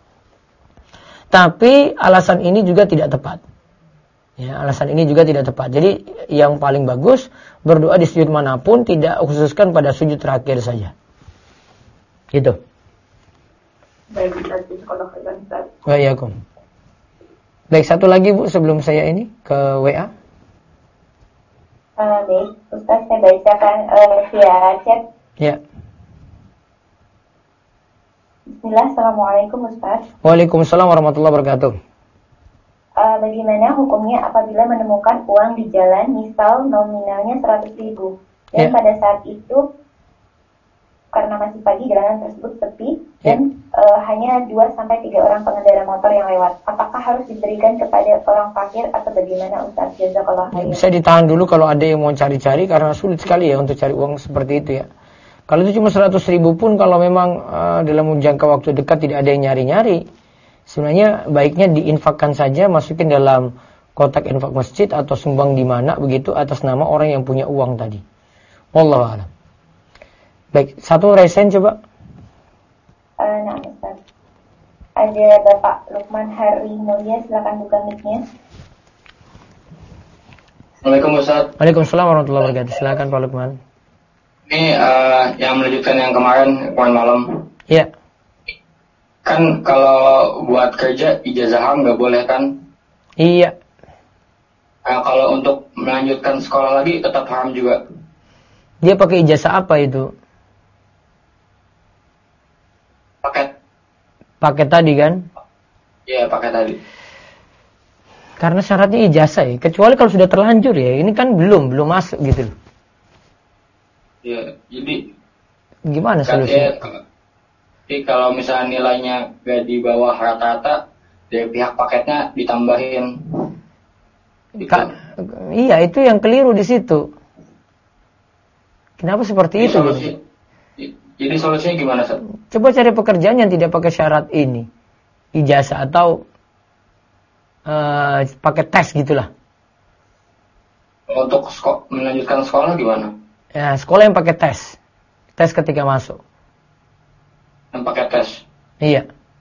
Tapi alasan ini juga tidak tepat. Ya, alasan ini juga tidak tepat. Jadi yang paling bagus berdoa di sujud manapun, tidak khususkan pada sujud terakhir saja. Gitu. Baik, Ustaz. Kalau Ustaz. Waalaikumsalam. Baik, satu lagi Bu sebelum saya ini ke WA. Baik, Ustaz, saya bacakan via chat. Ya. Bismillah, Assalamualaikum Ustaz. Waalaikumsalam warahmatullahi wabarakatuh. Bagaimana hukumnya apabila menemukan uang di jalan, misal nominalnya 100.000, dan pada saat itu karena masih pagi jalanan tersebut sepi dan hanya 2-3 orang pengendara motor yang lewat. Apakah harus diberikan kepada orang fakir atau bagaimana Ustaz? Jazakallah khairan. Bisa ditahan dulu kalau ada yang mau cari-cari karena sulit sekali ya untuk cari uang seperti itu ya. Kalau itu cuma 100.000 pun kalau memang dalam jangka waktu dekat tidak ada yang nyari-nyari, sebenarnya baiknya diinfakkan saja, masukin dalam kotak infak masjid atau sumbang di mana begitu atas nama orang yang punya uang tadi. Wallahu a'lam. Baik, satu resen coba. Nah, Ustaz. Ada Bapak Lukman Hari Mulia, silakan buka mic-nya. Assalamualaikum Ustaz. Waalaikumsalam warahmatullahi wabarakatuh. Silakan Pak Lukman. Ini yang melanjutkan yang kemarin malam. Iya. Kan kalau buat kerja ijazah nggak boleh kan? Iya. Kalau untuk melanjutkan sekolah lagi tetap haram juga. Dia pakai ijazah apa itu? Paket tadi kan? Iya, paket tadi. Karena syaratnya ijazah ya. Kecuali kalau sudah terlanjur ya. Ini kan belum masuk gitu loh. Iya, jadi gimana solusinya? Jadi kalau misalnya nilainya gak di bawah rata-rata, dari pihak paketnya ditambahin. Gitu. Iya, itu yang keliru di situ. Kenapa seperti itu? Jadi solusinya gimana, Ustaz? Coba cari pekerjaan yang tidak pakai syarat ini. Ijazah atau pakai tes gitulah. Untuk melanjutkan sekolah gimana? Ya, sekolah yang pakai tes. Tes ketika masuk. Yang pakai tes? Iya.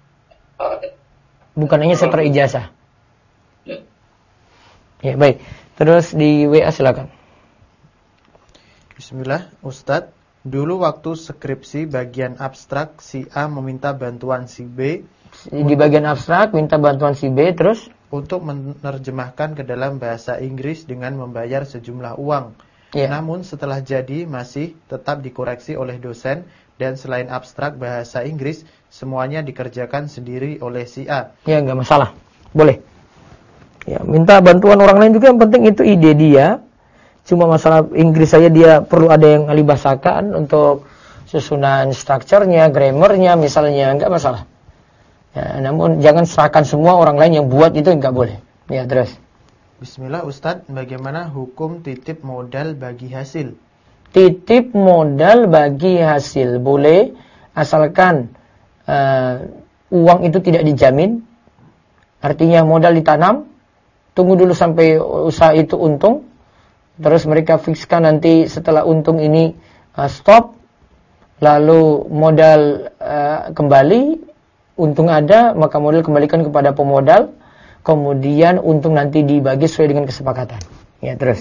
Bukan hanya seper ijazah. Ya. Ya, baik. Terus di WA silakan. Bismillah, Ustadz. Dulu waktu skripsi bagian abstrak si A meminta bantuan si B. Di bagian abstrak minta bantuan si B terus untuk menerjemahkan ke dalam bahasa Inggris dengan membayar sejumlah uang. Ya. Namun setelah jadi masih tetap dikoreksi oleh dosen dan selain abstrak bahasa Inggris semuanya dikerjakan sendiri oleh si A. Ya, nggak masalah. Boleh. Ya, minta bantuan orang lain juga yang penting itu ide dia. Cuma masalah Inggris saja dia perlu ada yang ahli bahasakan untuk susunan strukturnya, grammarnya misalnya, enggak masalah. Ya, namun jangan serahkan semua orang lain yang buat itu enggak boleh. Ya, terus. Bismillah Ustadz, bagaimana hukum titip modal bagi hasil? Titip modal bagi hasil boleh asalkan uang itu tidak dijamin. Artinya modal ditanam, tunggu dulu sampai usaha itu untung. Terus mereka fikskan nanti setelah untung ini stop, lalu modal kembali, untung ada, maka modal kembalikan kepada pemodal, kemudian untung nanti dibagi sesuai dengan kesepakatan. Ya, terus.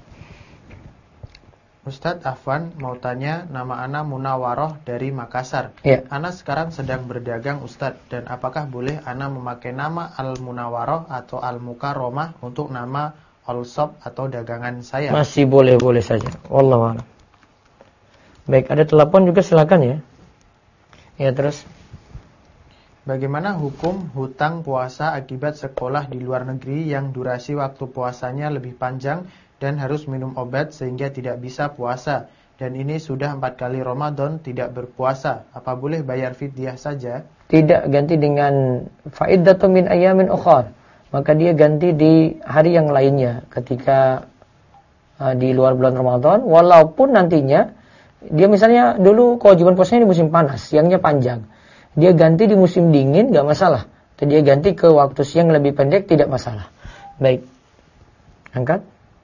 Ustadz Afwan mau tanya, nama Ana Munawaroh dari Makassar. Ya. Ana sekarang sedang berdagang Ustadz, dan apakah boleh Ana memakai nama Al-Munawaroh atau Al-Mukaromah untuk nama all-shop atau dagangan saya? Masih boleh saja. Wallahu a'lam. Baik, ada telepon juga silakan ya. Ya, terus. Bagaimana hukum hutang puasa akibat sekolah di luar negeri yang durasi waktu puasanya lebih panjang dan harus minum obat sehingga tidak bisa puasa, dan ini sudah 4 kali Ramadan tidak berpuasa, apa boleh bayar fidyah saja? Tidak, ganti dengan fa'iddatu min ayamin ukhar. Maka dia ganti di hari yang lainnya ketika di luar bulan Ramadan, walaupun nantinya dia misalnya dulu kewajiban puasanya di musim panas, siangnya panjang. Dia ganti di musim dingin, gak masalah. Atau dia ganti ke waktu siang lebih pendek, tidak masalah. Baik. Angkat.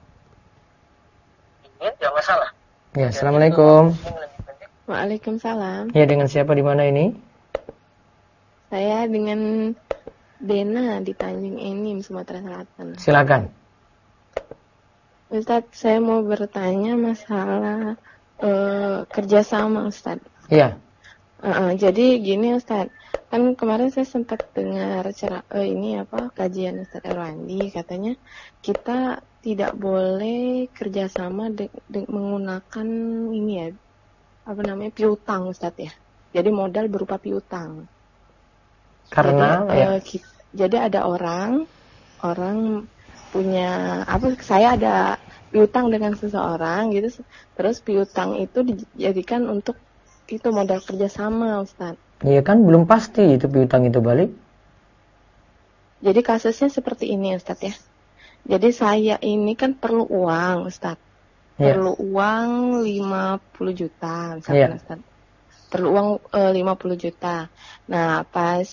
Gak masalah. Ya, Assalamualaikum. Waalaikumsalam. Ya, dengan siapa di mana ini? Saya dengan Dena di Tanjung Enim, Sumatera Selatan. Silakan. Ustadz, saya mau bertanya masalah kerjasama, Ustadz. Iya. Jadi gini Ustaz, kan kemarin saya sempat dengar kajian Ustaz Erwandi, katanya kita tidak boleh kerjasama menggunakan piutang Ustaz ya. Jadi modal berupa piutang. Karena jadi ada orang punya saya ada piutang dengan seseorang gitu, terus piutang itu dijadikan untuk itu modal kerjasama Ustaz. Iya kan belum pasti itu piutang itu balik. Jadi kasusnya seperti ini Ustaz ya. Jadi saya ini kan perlu uang Ustaz. Perlu uang 50 juta misalkan Ustaz. Perlu uang 50 juta. Nah pas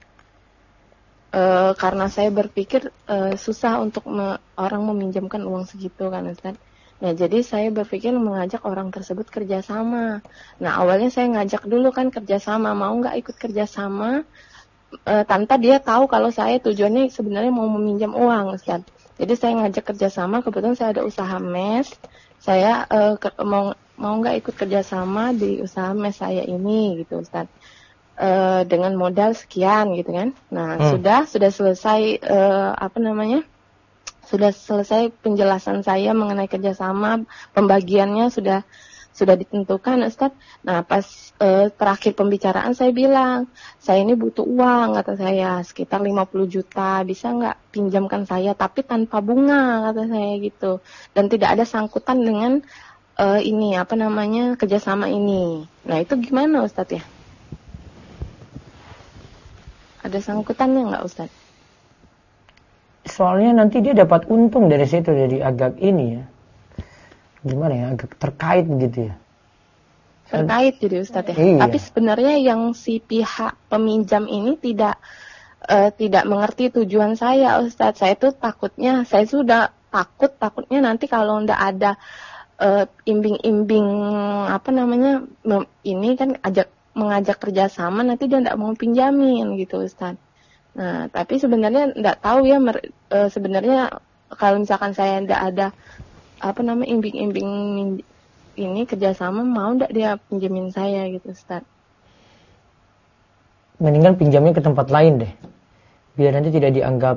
karena saya berpikir susah untuk orang meminjamkan uang segitu kan Ustaz. Nah, jadi saya berpikir mengajak orang tersebut kerjasama. Nah, awalnya saya ngajak dulu kan kerjasama, mau nggak ikut kerjasama tanpa dia tahu kalau saya tujuannya sebenarnya mau meminjam uang, Ustaz. Jadi saya ngajak kerjasama, kebetulan saya ada usaha mes, saya mau nggak ikut kerjasama di usaha mes saya ini, gitu, Ustaz. Dengan modal sekian, gitu kan. Nah, sudah selesai sudah selesai penjelasan saya mengenai kerjasama, pembagiannya sudah ditentukan Ustaz. Nah pas terakhir pembicaraan saya bilang, saya ini butuh uang kata saya, sekitar 50 juta, bisa nggak pinjamkan saya tapi tanpa bunga kata saya gitu. Dan tidak ada sangkutan dengan kerjasama ini. Nah itu gimana Ustaz ya? Ada sangkutannya nggak Ustaz? Soalnya nanti dia dapat untung dari situ, jadi agak agak terkait gitu ya. Terkait jadi Ustaz ya. Iya. Tapi sebenarnya yang si pihak peminjam ini tidak mengerti tujuan saya Ustaz. Saya tuh takutnya nanti kalau ndak ada imbing-imbing mengajak kerjasama, nanti dia ndak mau pinjamin gitu Ustaz. Nah, tapi sebenarnya enggak tahu ya sebenarnya kalau misalkan saya enggak ada imbing-imbing ini kerjasama, mau enggak dia pinjemin saya gitu Ustaz. Mendingan pinjamnya ke tempat lain deh. Biar nanti tidak dianggap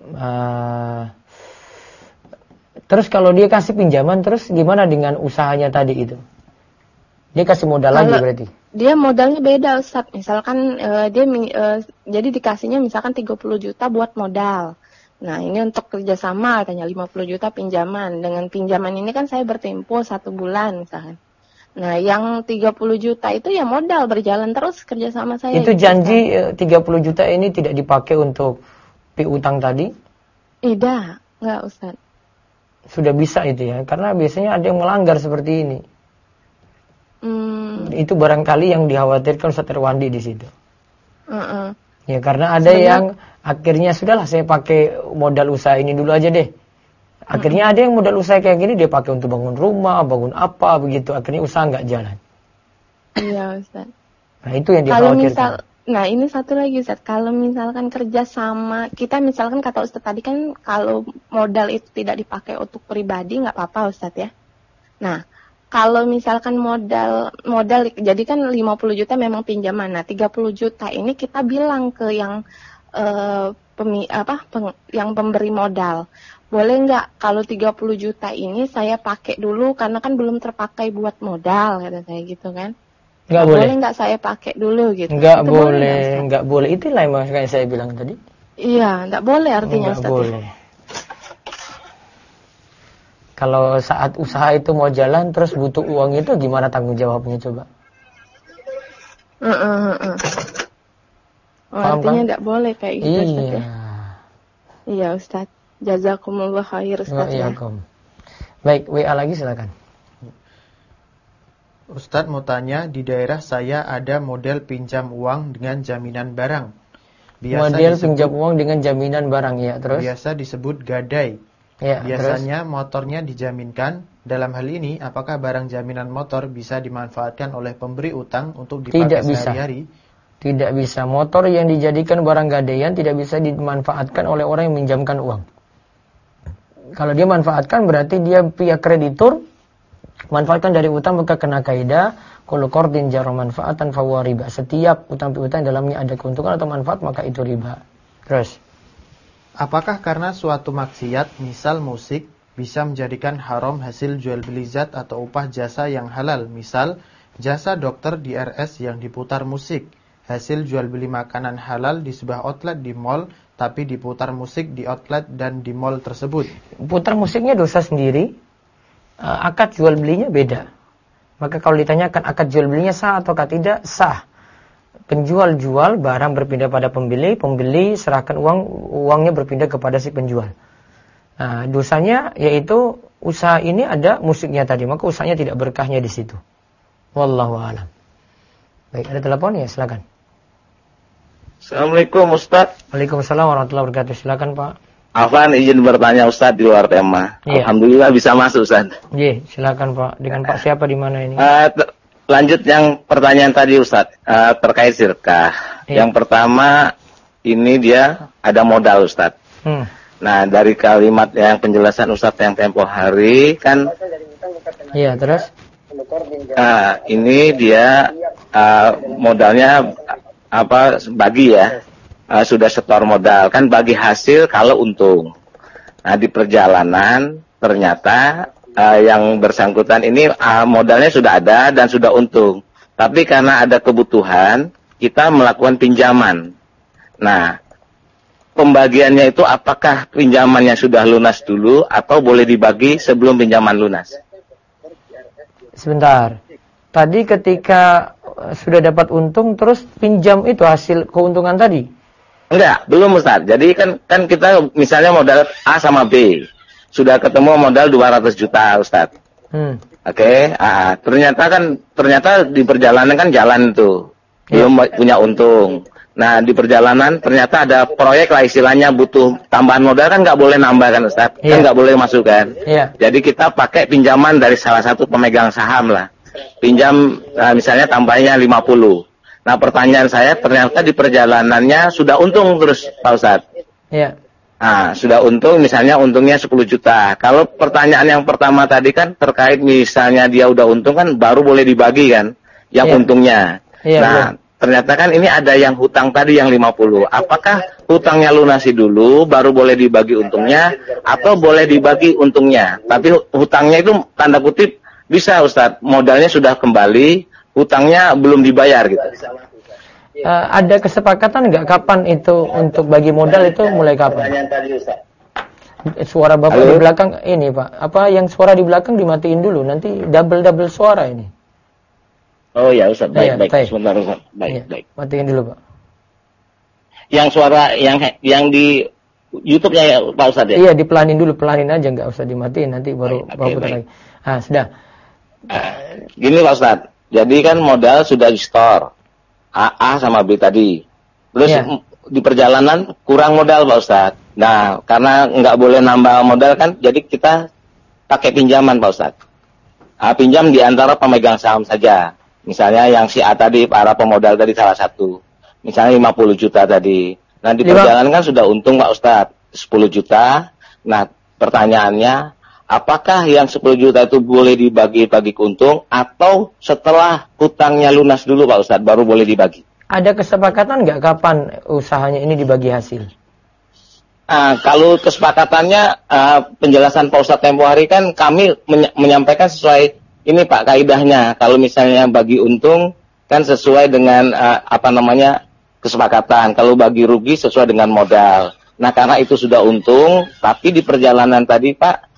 Terus kalau dia kasih pinjaman, terus gimana dengan usahanya tadi itu? Dia kasih modal lagi berarti? Dia modalnya beda Ustaz. Misalkan jadi dikasihnya misalkan 30 juta buat modal. Nah ini untuk kerjasama katanya 50 juta pinjaman. Dengan pinjaman ini kan saya bertempo 1 bulan misalkan. Nah yang 30 juta itu ya modal berjalan terus kerjasama saya. Itu janji 30 juta ini tidak dipakai untuk piutang tadi? Tidak, enggak Ustaz. Sudah bisa itu ya, karena biasanya ada yang melanggar seperti ini. Itu barangkali yang dikhawatirkan Ustaz Erwandi di situ. Ya karena ada yang akhirnya sudahlah saya pakai modal usaha ini dulu aja deh. Akhirnya ada yang modal usaha kayak gini dia pakai untuk bangun rumah, bangun apa begitu. Akhirnya usaha nggak jalan. Iya Ustaz. Nah itu yang dikhawatirkan. Nah ini satu lagi Ustaz, kalau misalkan kerja sama, kita misalkan kata Ustaz tadi kan kalau modal itu tidak dipakai untuk pribadi nggak apa-apa Ustaz ya. Nah kalau misalkan modal jadi kan 50 juta memang pinjaman. Nah 30 juta ini kita bilang ke yang yang pemberi modal, boleh nggak kalau 30 juta ini saya pakai dulu karena kan belum terpakai buat modal kata saya gitu kan. Nggak boleh. Boleh nggak saya pakai dulu gitu? Nggak boleh. Itulah yang saya bilang tadi. Iya, nggak boleh artinya Ustaz. Nggak boleh. Kalau saat usaha itu mau jalan terus butuh uang itu gimana tanggung jawabnya coba? Artinya nggak boleh kayak gitu iya. Ustaz ya? Iya Ustaz. Jazakumullah khair Ustaz ya. Baik, WA lagi silakan. Ustadz mau tanya, di daerah saya ada model pinjam uang dengan jaminan barang. Pinjam uang dengan jaminan barang ya, terus? Biasa disebut gadai. Ya, biasanya terus? Motornya dijaminkan. Dalam hal ini, apakah barang jaminan motor bisa dimanfaatkan oleh pemberi utang untuk dipakai sehari-hari? Tidak bisa. Motor yang dijadikan barang gadaian tidak bisa dimanfaatkan oleh orang yang minjamkan uang. Kalau dia manfaatkan berarti dia pihak kreditur manfaatkan dari utang maka kena kaidah kullu qardin jarra manfaatan fa huwa riba. Setiap utang piutang dalamnya ada keuntungan atau manfaat maka itu riba. Terus, apakah karena suatu maksiat, misal musik, bisa menjadikan haram hasil jual beli zat atau upah jasa yang halal? Misal, jasa dokter di RS yang diputar musik, hasil jual beli makanan halal di sebuah outlet di mall, tapi diputar musik di outlet dan di mall tersebut. Putar musiknya dosa sendiri, akad jual belinya beda. Maka kalau ditanyakan akad jual belinya sah ataukah tidak, sah. Penjual jual, barang berpindah pada pembeli, pembeli serahkan uangnya berpindah kepada si penjual. Nah, dosanya yaitu usaha ini ada musiknya tadi, maka usahanya tidak berkahnya di situ. Wallahu a'lam. Baik, ada telepon ya, silakan. Assalamualaikum Ustaz. Waalaikumsalam warahmatullahi wabarakatuh. Silakan Pak. Afwan izin bertanya Ustaz di luar tema. Iya. Alhamdulillah bisa masuk Ustaz. Iya, silakan Pak. Dengan Pak siapa di mana ini? Lanjut yang pertanyaan tadi Ustaz, terkait sedekah. Iya. Yang pertama ini dia ada modal Ustaz. Nah, dari kalimat yang penjelasan Ustaz yang tempo hari kan. Iya, terus? Ini dia modalnya bagi ya. Sudah setor modal kan bagi hasil kalau untung. Nah, di perjalanan ternyata yang bersangkutan ini modalnya sudah ada dan sudah untung. Tapi karena ada kebutuhan, kita melakukan pinjaman. Nah, pembagiannya itu apakah pinjamannya sudah lunas dulu atau boleh dibagi sebelum pinjaman lunas? Sebentar. Tadi ketika sudah dapat untung terus pinjam itu hasil keuntungan tadi? Enggak, belum Ustaz. Jadi kan kita misalnya modal A sama B. Sudah ketemu modal 200 juta Ustaz. Oke, ternyata di perjalanan kan jalan tuh. Belum punya untung. Nah, di perjalanan ternyata ada proyek lah istilahnya butuh tambahan modal kan nggak boleh nambah kan Ustaz. Kan nggak boleh masuk kan. Jadi kita pakai pinjaman dari salah satu pemegang saham lah. Pinjam misalnya tambahnya 50. Nah, pertanyaan saya ternyata di perjalanannya sudah untung terus Pak Ustadz. Iya. Nah, sudah untung misalnya untungnya 10 juta. Kalau pertanyaan yang pertama tadi kan terkait misalnya dia udah untung kan baru boleh dibagi kan yang untungnya. Nah, ternyata kan ini ada yang hutang tadi yang 50. Apakah hutangnya lunasi dulu baru boleh dibagi untungnya atau boleh dibagi untungnya? Tapi hutangnya itu tanda kutip bisa Ustadz, modalnya sudah kembali, hutangnya belum dibayar gitu. Ada kesepakatan nggak kapan itu untuk bagi modal itu mulai kapan? Suara Bapak di belakang ini Pak. Apa yang suara di belakang dimatiin dulu, nanti double suara ini. Oh ya Ustaz, baik. Sebentar Ustaz. Baik. Matiin dulu Pak. Yang suara yang di YouTube-nya ya Pak Ustaz ya? Iya, dipelanin dulu, pelanin aja, nggak usah dimatiin, nanti baru putar lagi. Ah, sudah. Gini Pak Ustadz, jadi kan modal sudah di store A sama B tadi, terus di perjalanan kurang modal Pak Ustadz. Nah, karena nggak boleh nambah modal kan, jadi kita pakai pinjaman Pak Ustadz. Pinjam di antara pemegang saham saja, misalnya yang si A tadi, para pemodal tadi salah satu, misalnya 50 juta tadi. Nah, di perjalanan kan sudah untung Pak Ustadz, 10 juta. Nah, pertanyaannya, apakah yang 10 juta itu boleh dibagi-bagi untung atau setelah hutangnya lunas dulu Pak Ustadz baru boleh dibagi? Ada kesepakatan nggak kapan usahanya ini dibagi hasil? Kalau kesepakatannya penjelasan Pak Ustadz tempo hari kan kami menyampaikan sesuai ini Pak kaidahnya. Kalau misalnya bagi untung kan sesuai dengan kesepakatan. Kalau bagi rugi sesuai dengan modal. Nah, karena itu sudah untung, tapi di perjalanan tadi Pak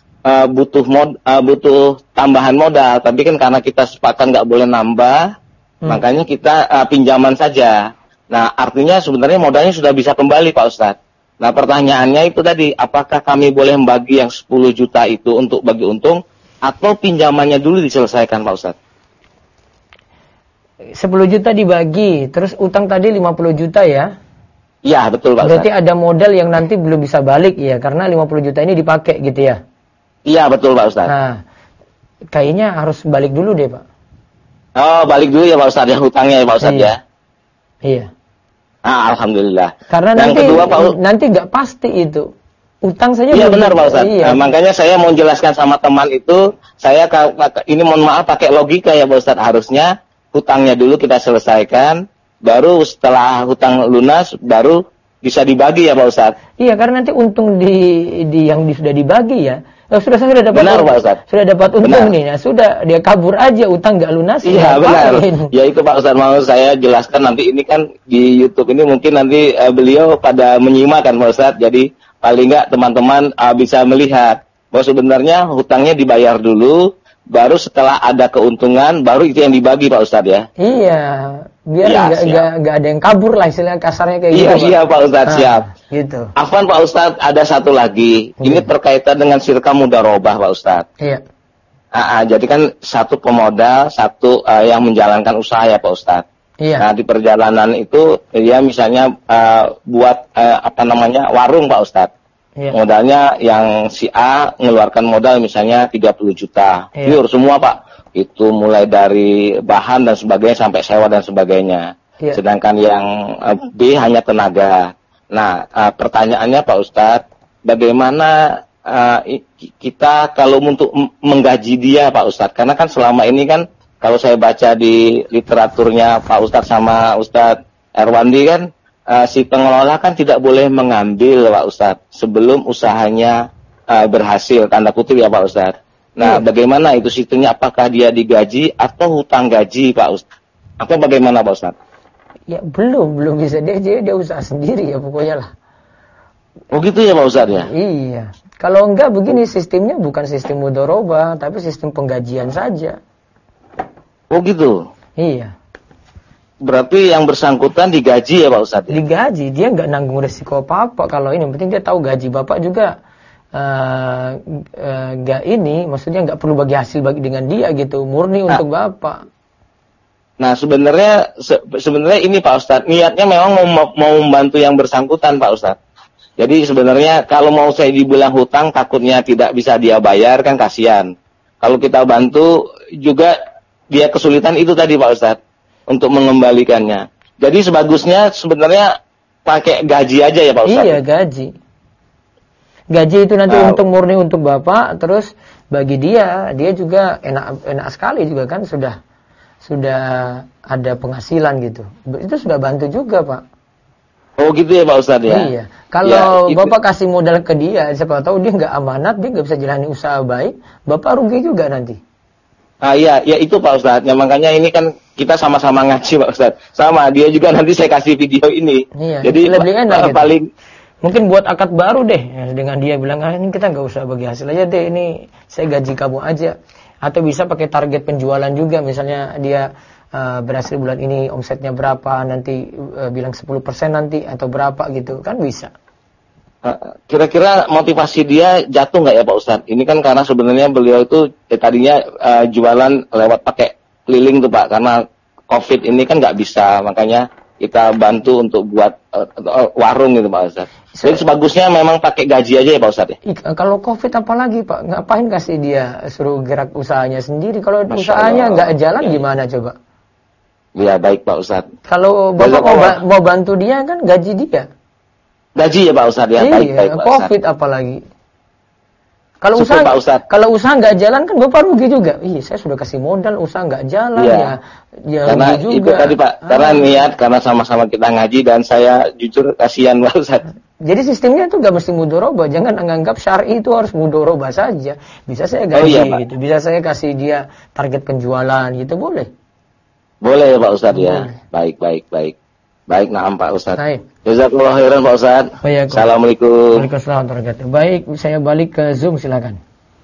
butuh tambahan modal, tapi kan karena kita sepakat nggak boleh nambah, makanya kita pinjaman saja. Nah, artinya sebenarnya modalnya sudah bisa kembali Pak Ustadz. Nah, pertanyaannya itu tadi, apakah kami boleh membagi yang 10 juta itu untuk bagi untung, atau pinjamannya dulu diselesaikan Pak Ustadz? 10 juta dibagi, terus utang tadi 50 juta ya? Iya, betul Pak Ustadz. Berarti ada modal yang nanti belum bisa balik ya, karena 50 juta ini dipakai gitu ya? Iya betul Pak Ustadz. Nah, kayaknya harus balik dulu deh Pak. Oh, balik dulu ya Pak Ustadz, yang hutangnya ya Pak Ustadz ya? Iya. Alhamdulillah. Karena yang kedua, nanti nggak pasti itu. Utang saja iya benar Pak Ustadz. Iya. Makanya saya mau jelaskan sama teman itu, ini mohon maaf pakai logika ya Pak Ustadz, harusnya hutangnya dulu kita selesaikan, baru setelah hutang lunas baru bisa dibagi ya Pak Ustadz. Iya, karena nanti untung di yang sudah dibagi ya. Sudah dapat benar, Pak Ustadz. Sudah dapat untung benar. nih. Nah, sudah dia kabur aja, utang nggak lunas. Iya, benar. Ya itu Pak Ustadz, mau saya jelaskan nanti, ini kan di YouTube ini mungkin nanti beliau pada menyimak kan Pak Ustadz. Jadi paling nggak teman-teman bisa melihat bahwa sebenarnya hutangnya dibayar dulu, baru setelah ada keuntungan baru itu yang dibagi Pak Ustadz ya. Iya, biar nggak ada yang kabur lah, istilahnya kasarnya kayak gitu. Iya Pak Ustadz, siap. Gitu. Afwan Pak Ustadz, ada satu lagi. Ini berkaitan dengan syirka mudharabah Pak Ustadz. Iya. Jadi kan satu pemodal, satu yang menjalankan usaha ya Pak Ustadz. Iya. Nah di perjalanan itu dia misalnya buat warung Pak Ustadz. Iya. Modalnya yang si A mengeluarkan modal misalnya 30 juta. Iya. Pure semua Pak. Itu mulai dari bahan dan sebagainya sampai sewa dan sebagainya. Iya. Sedangkan yang B hanya tenaga. Nah, pertanyaannya Pak Ustadz, bagaimana kita kalau untuk menggaji dia Pak Ustadz? Karena kan selama ini kan kalau saya baca di literaturnya Pak Ustadz sama Ustadz Erwandi kan, si pengelola kan tidak boleh mengambil Pak Ustadz sebelum usahanya berhasil, tanda kutip ya Pak Ustadz. Nah, bagaimana itu sistemnya? Apakah dia digaji atau hutang gaji Pak Ustadz? Atau bagaimana Pak Ustadz? Ya belum bisa, dia usaha sendiri ya pokoknya lah. Oh gitu ya Pak Ustadz ya? Iya. Kalau enggak begini sistemnya bukan sistem mudharabah, tapi sistem penggajian saja. Oh gitu? Iya. Berarti yang bersangkutan digaji ya Pak Ustadz? Digaji, dia nggak nanggung resiko apa-apa. Kalau ini, yang penting dia tahu gaji bapak juga maksudnya nggak perlu bagi hasil dengan dia gitu, murni untuk bapak. Nah sebenarnya ini Pak Ustadz, niatnya memang mau membantu yang bersangkutan Pak Ustadz. Jadi sebenarnya kalau mau saya dibilang hutang takutnya tidak bisa dia bayar kan kasihan. Kalau kita bantu juga dia kesulitan itu tadi Pak Ustadz untuk mengembalikannya. Jadi sebagusnya sebenarnya pakai gaji aja ya Pak Ustadz. Iya gaji. Gaji itu nanti untung murni untuk bapak, terus bagi dia juga enak sekali juga kan sudah ada penghasilan gitu. Itu sudah bantu juga Pak. Oh gitu ya Pak Ustadz ya? Iya. Kalau bapak kasih modal ke dia, siapa tahu dia nggak amanat, dia nggak bisa jalani usaha baik, bapak rugi juga nanti. Iya itu Pak Ustadz. Ya, makanya ini kan kita sama-sama ngaji Pak Ustadz. Sama, dia juga nanti saya kasih video ini. Iya, jadi lebih enak gitu. Paling mungkin buat akad baru deh, ya, dengan dia bilang ini kita nggak usah bagi hasil aja deh, ini saya gaji kamu aja. Atau bisa pakai target penjualan juga, misalnya dia berhasil bulan ini omsetnya berapa, nanti bilang 10% nanti atau berapa gitu, kan bisa. Kira-kira motivasi dia jatuh nggak ya Pak Ustadz? Ini kan karena sebenarnya beliau itu tadinya jualan lewat pakai keliling tuh Pak, karena COVID ini kan nggak bisa, makanya kita bantu untuk buat warung gitu Pak Ustadz. Jadi sebagusnya memang pakai gaji aja ya Pak Ustadz ya? Kalau COVID apalagi Pak, ngapain kasih dia suruh gerak usahanya sendiri? Kalau usahanya nggak jalan gimana coba? Ya baik Pak Ustadz. Kalau Bapak mau bantu dia kan gaji dia. Gaji ya Pak Ustadz ya? Iya, baik Pak COVID Ustadz. apalagi. Kalau usaha nggak jalan kan Bapak rugi juga. Iya, saya sudah kasih modal, usaha nggak jalan ya karena rugi juga. Itu tadi Pak, karena niat, karena sama-sama kita ngaji dan saya jujur kasihan Pak Ustadz. Jadi sistemnya itu nggak mesti mudharabah, jangan menganggap syar'i itu harus mudharabah saja. Bisa saya gaji gitu, bisa saya kasih dia target penjualan gitu, boleh. Boleh ya Pak Ustadz ya. Baik. Baik, na'am Pak Ustadz. Jazakallahu khairan Pak Ustadz. Assalamualaikum. Waalaikumsalam warahmatullahi wabarakatuh. Baik, saya balik ke Zoom, silakan.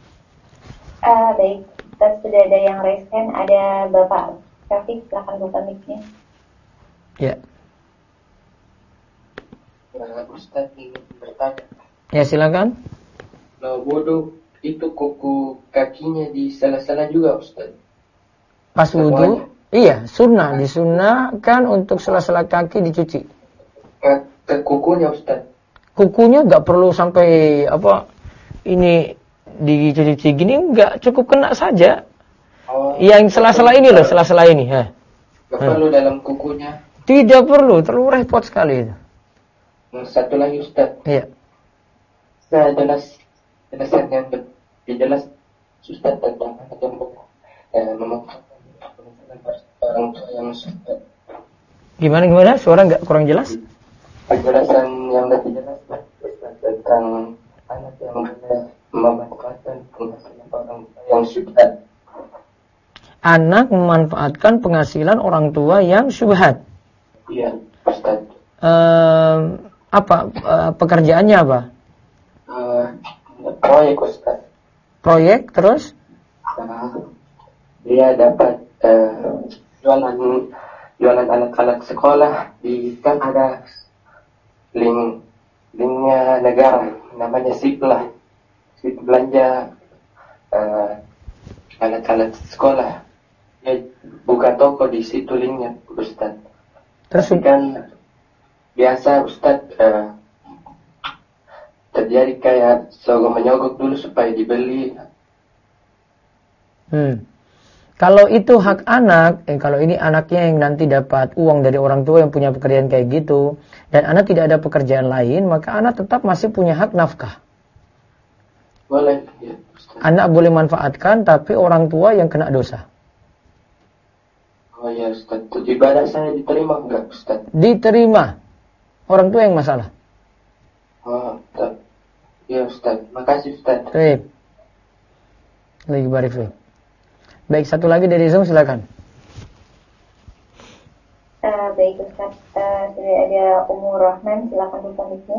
Baik, sudah ada yang raise hand, ada Bapak Syafiq, silakan buka mic-nya. Ya. Ustadz ingin bertanya. Ya, silakan. Kalau wudhu itu kuku kakinya di sela-sela juga Ustadz. Pas wudhu? Iya, sunnah. Disunnahkan untuk sela-sela kaki dicuci. Ke kukunya Ustaz. Kukunya nggak perlu sampai ini dicuci gini, nggak, cukup kena saja. Yang sela-sela ini loh, sela-sela ini. Nggak perlu dalam kukunya. Tidak perlu, terlalu repot sekali itu. Satu lagi Ustaz. Iya. Saya jelasan yang dijelas Ustaz tentang orang tua yang syubhat. Gimana? Suara nggak kurang jelas? Penjelasan yang lebih jelas Ustaz tentang anak yang memanfaatkan penghasilan orang tua yang syubhat. Anak memanfaatkan penghasilan orang tua yang syubhat. Iya, Ustaz. Pekerjaannya apa? Proyek, Ustaz. Proyek, terus? Dia dapat jualan alat-alat sekolah kan ada linknya negara, namanya SIP belanja alat-alat sekolah. Dia buka toko di situ linknya, Ustaz. Terus kan biasa Ustaz terjadi kayak sogok menyogok dulu supaya dibeli. Kalau itu hak anak, kalau ini anaknya yang nanti dapat uang dari orang tua yang punya pekerjaan kayak gitu, dan anak tidak ada pekerjaan lain, maka anak tetap masih punya hak nafkah. Boleh, ya, Ustaz. Anak boleh manfaatkan, tapi orang tua yang kena dosa. Oh ya Ustaz, ibadah saya diterima enggak Ustaz? Diterima. Orang tua yang masalah. Oh, Ustaz. Ya Ustaz, makasih Ustaz. Baik. Lagi barik. Baik, satu lagi dari Zoom, silakan. Baik Ustaz, sudah ada Umur Rahman, silakan buka mic-nya.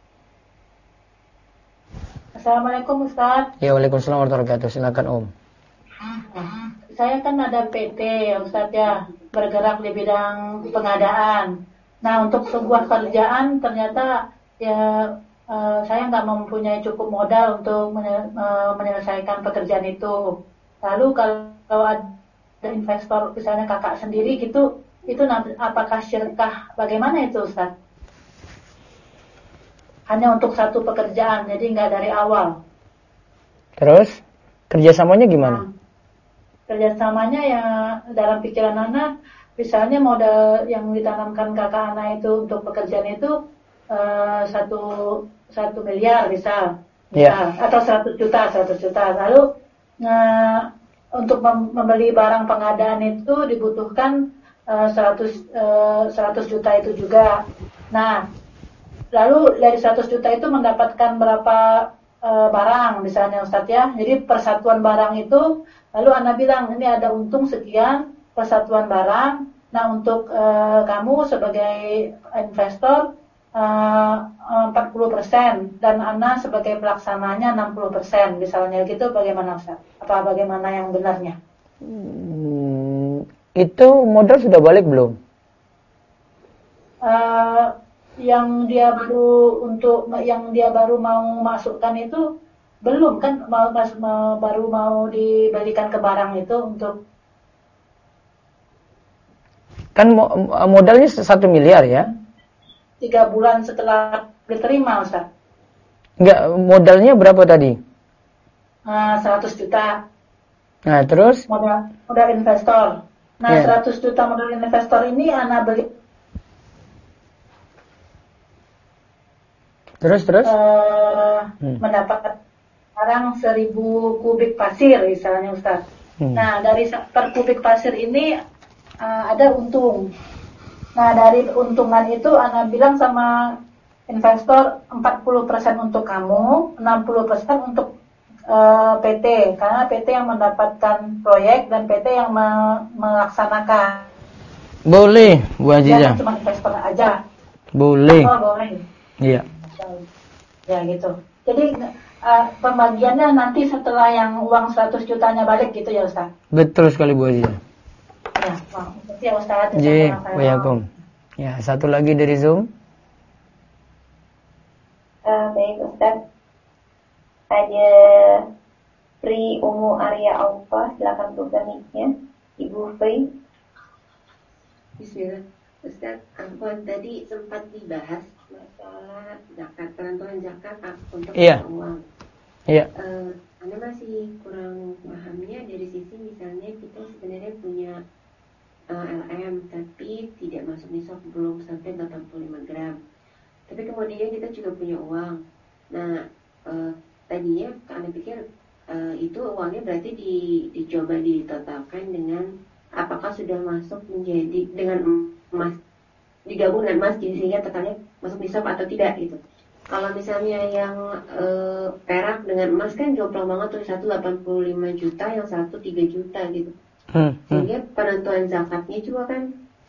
Assalamualaikum Ustaz. Ya, waalaikumsalam warahmatullahi wabarakatuh. Silakan Om. Saya kan ada PT ya Ustaz ya, bergerak di bidang pengadaan. Nah, untuk sebuah kerjaan ternyata ya saya nggak mempunyai cukup modal untuk menyelesaikan pekerjaan itu. Lalu kalau ada investor, misalnya kakak sendiri gitu, itu apakah syirkah? Bagaimana itu Ustaz? Hanya untuk satu pekerjaan, jadi nggak dari awal. Terus kerjasamanya gimana? Kerjasamanya ya dalam pikiran anak, misalnya modal yang ditanamkan kakak anak itu untuk pekerjaan itu 1 miliar misal, atau 100 juta. Lalu untuk membeli barang pengadaan itu dibutuhkan 100 juta itu juga. Nah, lalu dari 100 juta itu mendapatkan berapa barang misalnya Ustadz ya. Jadi persatuan barang itu, lalu Anda bilang ini ada untung sekian persatuan barang. Nah, untuk kamu sebagai investor 40% dan Ana sebagai pelaksananya 60%, misalnya gitu, bagaimana Ustaz? Apa bagaimana yang benarnya? Itu modal sudah balik belum? Yang dia baru mau masukkan itu belum kan, baru mau dibalikan ke barang itu untuk kan modalnya 1 miliar ya? 3 bulan setelah diterima Ustaz. Enggak, modalnya berapa tadi? 100 juta. Nah, terus? Modal investor. Nah, 100 juta modal investor ini Ana beli. Terus? Mendapat barang 1000 kubik pasir misalnya Ustaz. Nah, dari per kubik pasir ini ada untung. Nah, dari untungan itu Ana bilang sama investor 40% untuk kamu, 60% untuk PT, karena PT yang mendapatkan proyek dan PT yang melaksanakan. Boleh, Bu Aziza. Jangan cuma investor aja. Boleh. Oh, boleh. Iya. Ya gitu. Jadi pembagiannya nanti setelah yang uang 100 jutanya balik gitu ya Ustaz? Betul sekali Bu Aziza. Ya, ya Ustaz. Waalaikumsalam. Ya, satu lagi dari Zoom. Baik Ustaz. Ada Pri Umu Arya Alfa, silakan buka mic-nya. Ibu Pri. Bismillah. Ustaz, ampun tadi sempat dibahas masalah zakat, penentuan zakat untuk uang. Iya. Anda masih kurang pahamnya dari sisi misalnya kita sebenarnya punya LM tapi tidak masuk nisab, belum sampai 85 gram. Tapi kemudian kita juga punya uang. Nah, tadinya Anda pikir itu uangnya berarti dicoba ditotalkan dengan apakah sudah masuk menjadi dengan emas, digabung dengan emas sehingga totalnya masuk nisab atau tidak gitu. Kalau misalnya yang perak dengan emas kan jomplang banget tuh, satu 85 juta, yang satu 3 juta gitu. Sehingga penentuan zakatnya juga kan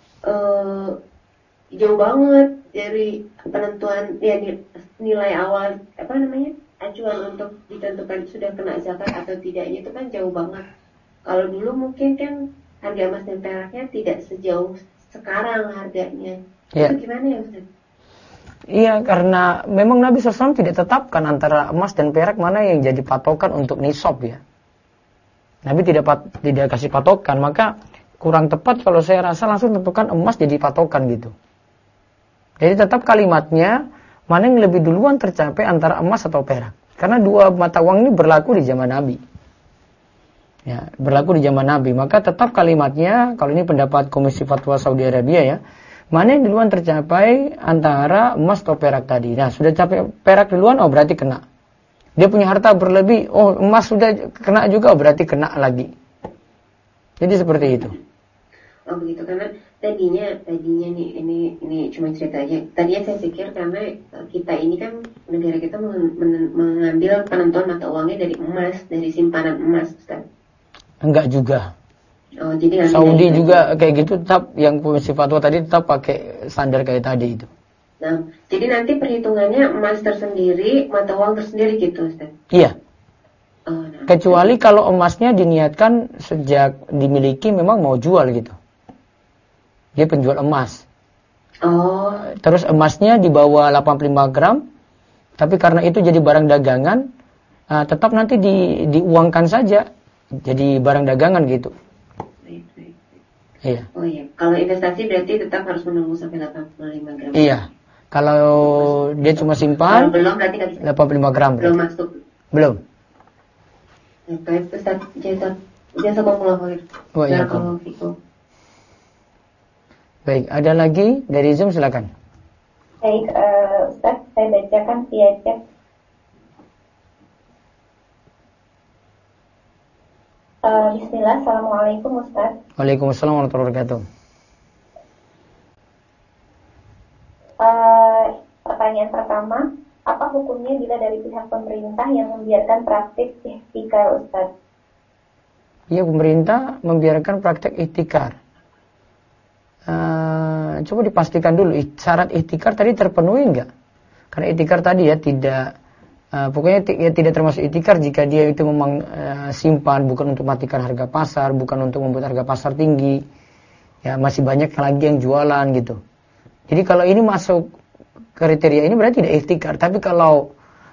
jauh banget dari penentuan ya nilai awal acuan untuk ditentukan sudah kena zakat atau tidaknya itu kan jauh banget. Kalau dulu mungkin kan harga emas dan peraknya tidak sejauh sekarang harganya. Ya. Itu gimana ya Ustaz? Iya, karena memang Nabi SAW tidak tetapkan antara emas dan perak mana yang jadi patokan untuk nisab ya. Nabi tidak kasih patokan, maka kurang tepat kalau saya rasa langsung tentukan emas jadi patokan gitu. Jadi tetap kalimatnya mana yang lebih duluan tercapai antara emas atau perak. Karena dua mata uang ini berlaku di zaman Nabi. Ya, berlaku di zaman Nabi. Maka tetap kalimatnya, kalau ini pendapat Komisi Fatwa Saudi Arabia ya, mana yang duluan tercapai antara emas atau perak tadi. Nah, sudah capai perak duluan, oh berarti kena. Dia punya harta berlebih, oh emas sudah kena juga, oh berarti kena lagi. Jadi seperti itu. Oh begitu, karena tadinya nih ini cuma cerita aja. Tadinya saya pikir karena kita ini kan negara kita mengambil penentuan mata uangnya dari emas, dari simpanan emas, Ustaz. Enggak juga. Oh, jadi Saudi juga kayak gitu, tetap yang Komisi Fatwa tadi tetap pakai standar kayak tadi itu. Nah, jadi nanti perhitungannya emas tersendiri, mata uang tersendiri gitu, Ustaz. Iya. Oh, nah. Kecuali kalau emasnya diniatkan sejak dimiliki memang mau jual gitu. Dia penjual emas. Oh. Terus emasnya di bawah 85 gram, tapi karena itu jadi barang dagangan, tetap nanti diuangkan saja, jadi barang dagangan gitu. Baik. Iya. Oh iya, kalau investasi berarti tetap harus menunggu sampai 85 gram. Iya. Kalau dia cuma simpan, belum berarti nggak bisa. 85 gram. Belum masuk. Belum. Baik, Ustaz, jazakumullah khair. Barakallahu. Baik, ada lagi dari Zoom, silakan. Baik, Ustaz, saya bacakan via chat. Bismillah, Assalamualaikum Ustaz. Waalaikumsalam warahmatullahi wabarakatuh. Pertanyaan pertama, apa hukumnya bila dari pihak pemerintah yang membiarkan praktik ihtikar, Ustaz? Ya, pemerintah membiarkan praktek ihtikar. Coba dipastikan dulu syarat ihtikar tadi terpenuhi enggak? Karena ihtikar tadi ya tidak pokoknya tidak termasuk ihtikar jika dia itu memang simpan bukan untuk matikan harga pasar, bukan untuk membuat harga pasar tinggi. Ya, masih banyak lagi yang jualan gitu. Jadi kalau ini masuk kriteria ini berarti tidak ihtikar. Tapi kalau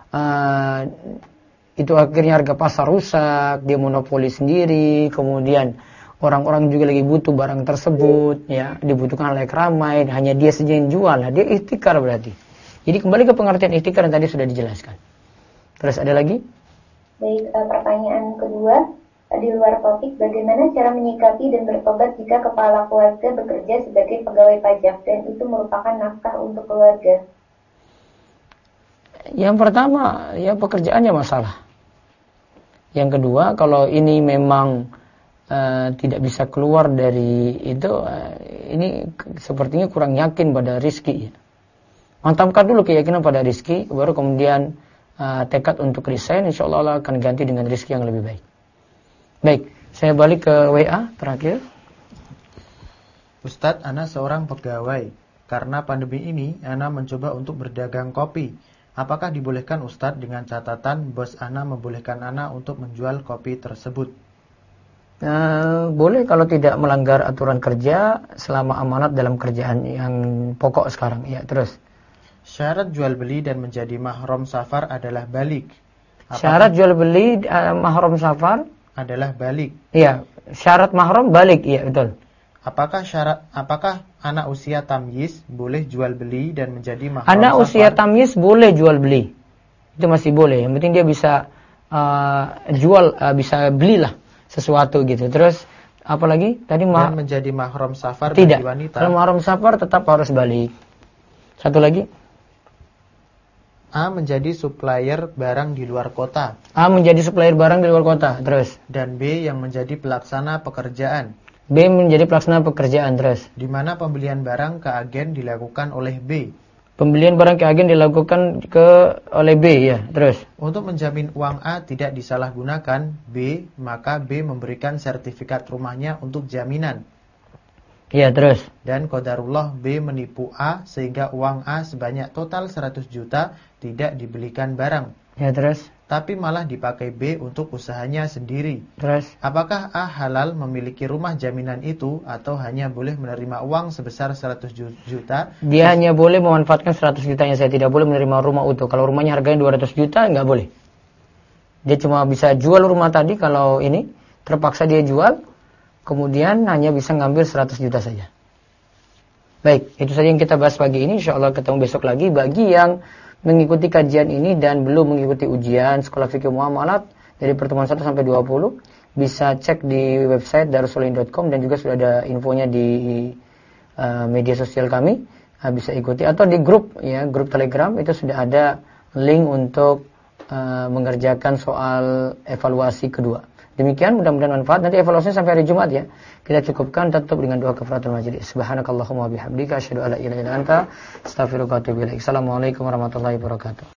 itu akhirnya harga pasar rusak, dia monopoli sendiri, kemudian orang-orang juga lagi butuh barang tersebut, ya dibutuhkan oleh ramai, hanya dia saja yang jual, dia ihtikar berarti. Jadi kembali ke pengertian ihtikar yang tadi sudah dijelaskan. Terus ada lagi? Baik, pertanyaan kedua, di luar topik, bagaimana cara menyikapi dan bertobat jika kepala keluarga bekerja sebagai pegawai pajak dan itu merupakan nafkah untuk keluarga? Yang pertama, ya pekerjaannya masalah. Yang kedua, kalau ini memang tidak bisa keluar dari itu, ini sepertinya kurang yakin pada rizki. Mantapkan dulu keyakinan pada rizki, baru kemudian tekad untuk resign, insya Allah akan ganti dengan rizki yang lebih baik. Baik, saya balik ke WA terakhir. Ustadz, Ana seorang pegawai. Karena pandemi ini, Ana mencoba untuk berdagang kopi. Apakah dibolehkan Ustadz dengan catatan bos Ana membolehkan Ana untuk menjual kopi tersebut? Boleh kalau tidak melanggar aturan kerja selama amanat dalam kerjaan yang pokok sekarang. Ya, terus. Syarat jual beli dan menjadi mahram safar adalah balik. Syarat jual beli mahram safar adalah balik. Iya, syarat mahram balik, iya betul. Apakah anak usia tamyiz boleh jual beli dan menjadi mahram anak safar? Usia tamyiz boleh jual beli. Itu masih boleh. Yang penting dia bisa bisa belilah sesuatu gitu. Terus apa lagi? Tadi dan menjadi mahram safar tidak. Bagi wanita. Kalau mahram safar tetap harus balik. Satu lagi. A menjadi supplier barang di luar kota. A menjadi supplier barang di luar kota, terus. Dan B yang menjadi pelaksana pekerjaan. B menjadi pelaksana pekerjaan, terus. Di mana pembelian barang ke agen dilakukan oleh B. Pembelian barang ke agen dilakukan oleh B, ya, terus. Untuk menjamin uang A tidak disalahgunakan B, maka B memberikan sertifikat rumahnya untuk jaminan. Ya, terus. Dan qadarullah B menipu A sehingga uang A sebanyak total 100 juta tidak dibelikan barang. Ya, terus. Tapi malah dipakai B untuk usahanya sendiri. Terus. Apakah A halal memiliki rumah jaminan itu atau hanya boleh menerima uang sebesar 100 juta? Dia hanya boleh memanfaatkan 100 jutanya, saya tidak boleh menerima rumah utuh. Kalau rumahnya harganya 200 juta, nggak boleh. Dia cuma bisa jual rumah tadi kalau ini, terpaksa dia jual, kemudian hanya bisa ngambil 100 juta saja. Baik, itu saja yang kita bahas pagi ini. Insya Allah ketemu besok lagi. Bagi yang mengikuti kajian ini dan belum mengikuti ujian Sekolah Fikih Muamalat dari pertemuan 1 sampai 20, bisa cek di website darussolin.com dan juga sudah ada infonya di media sosial kami. Bisa ikuti atau di grup, ya, grup Telegram itu sudah ada link untuk mengerjakan soal evaluasi kedua. Demikian, mudah-mudahan manfaat. Nanti evaluasinya sampai hari Jumat, ya. Kita cukupkan tutup dengan doa kafaratul majlis. Subhanakallahumma bihamdika asyhadu an la ilaha illa anta astaghfiruka wa atubu ilaik. Assalamualaikum warahmatullahi wabarakatuh.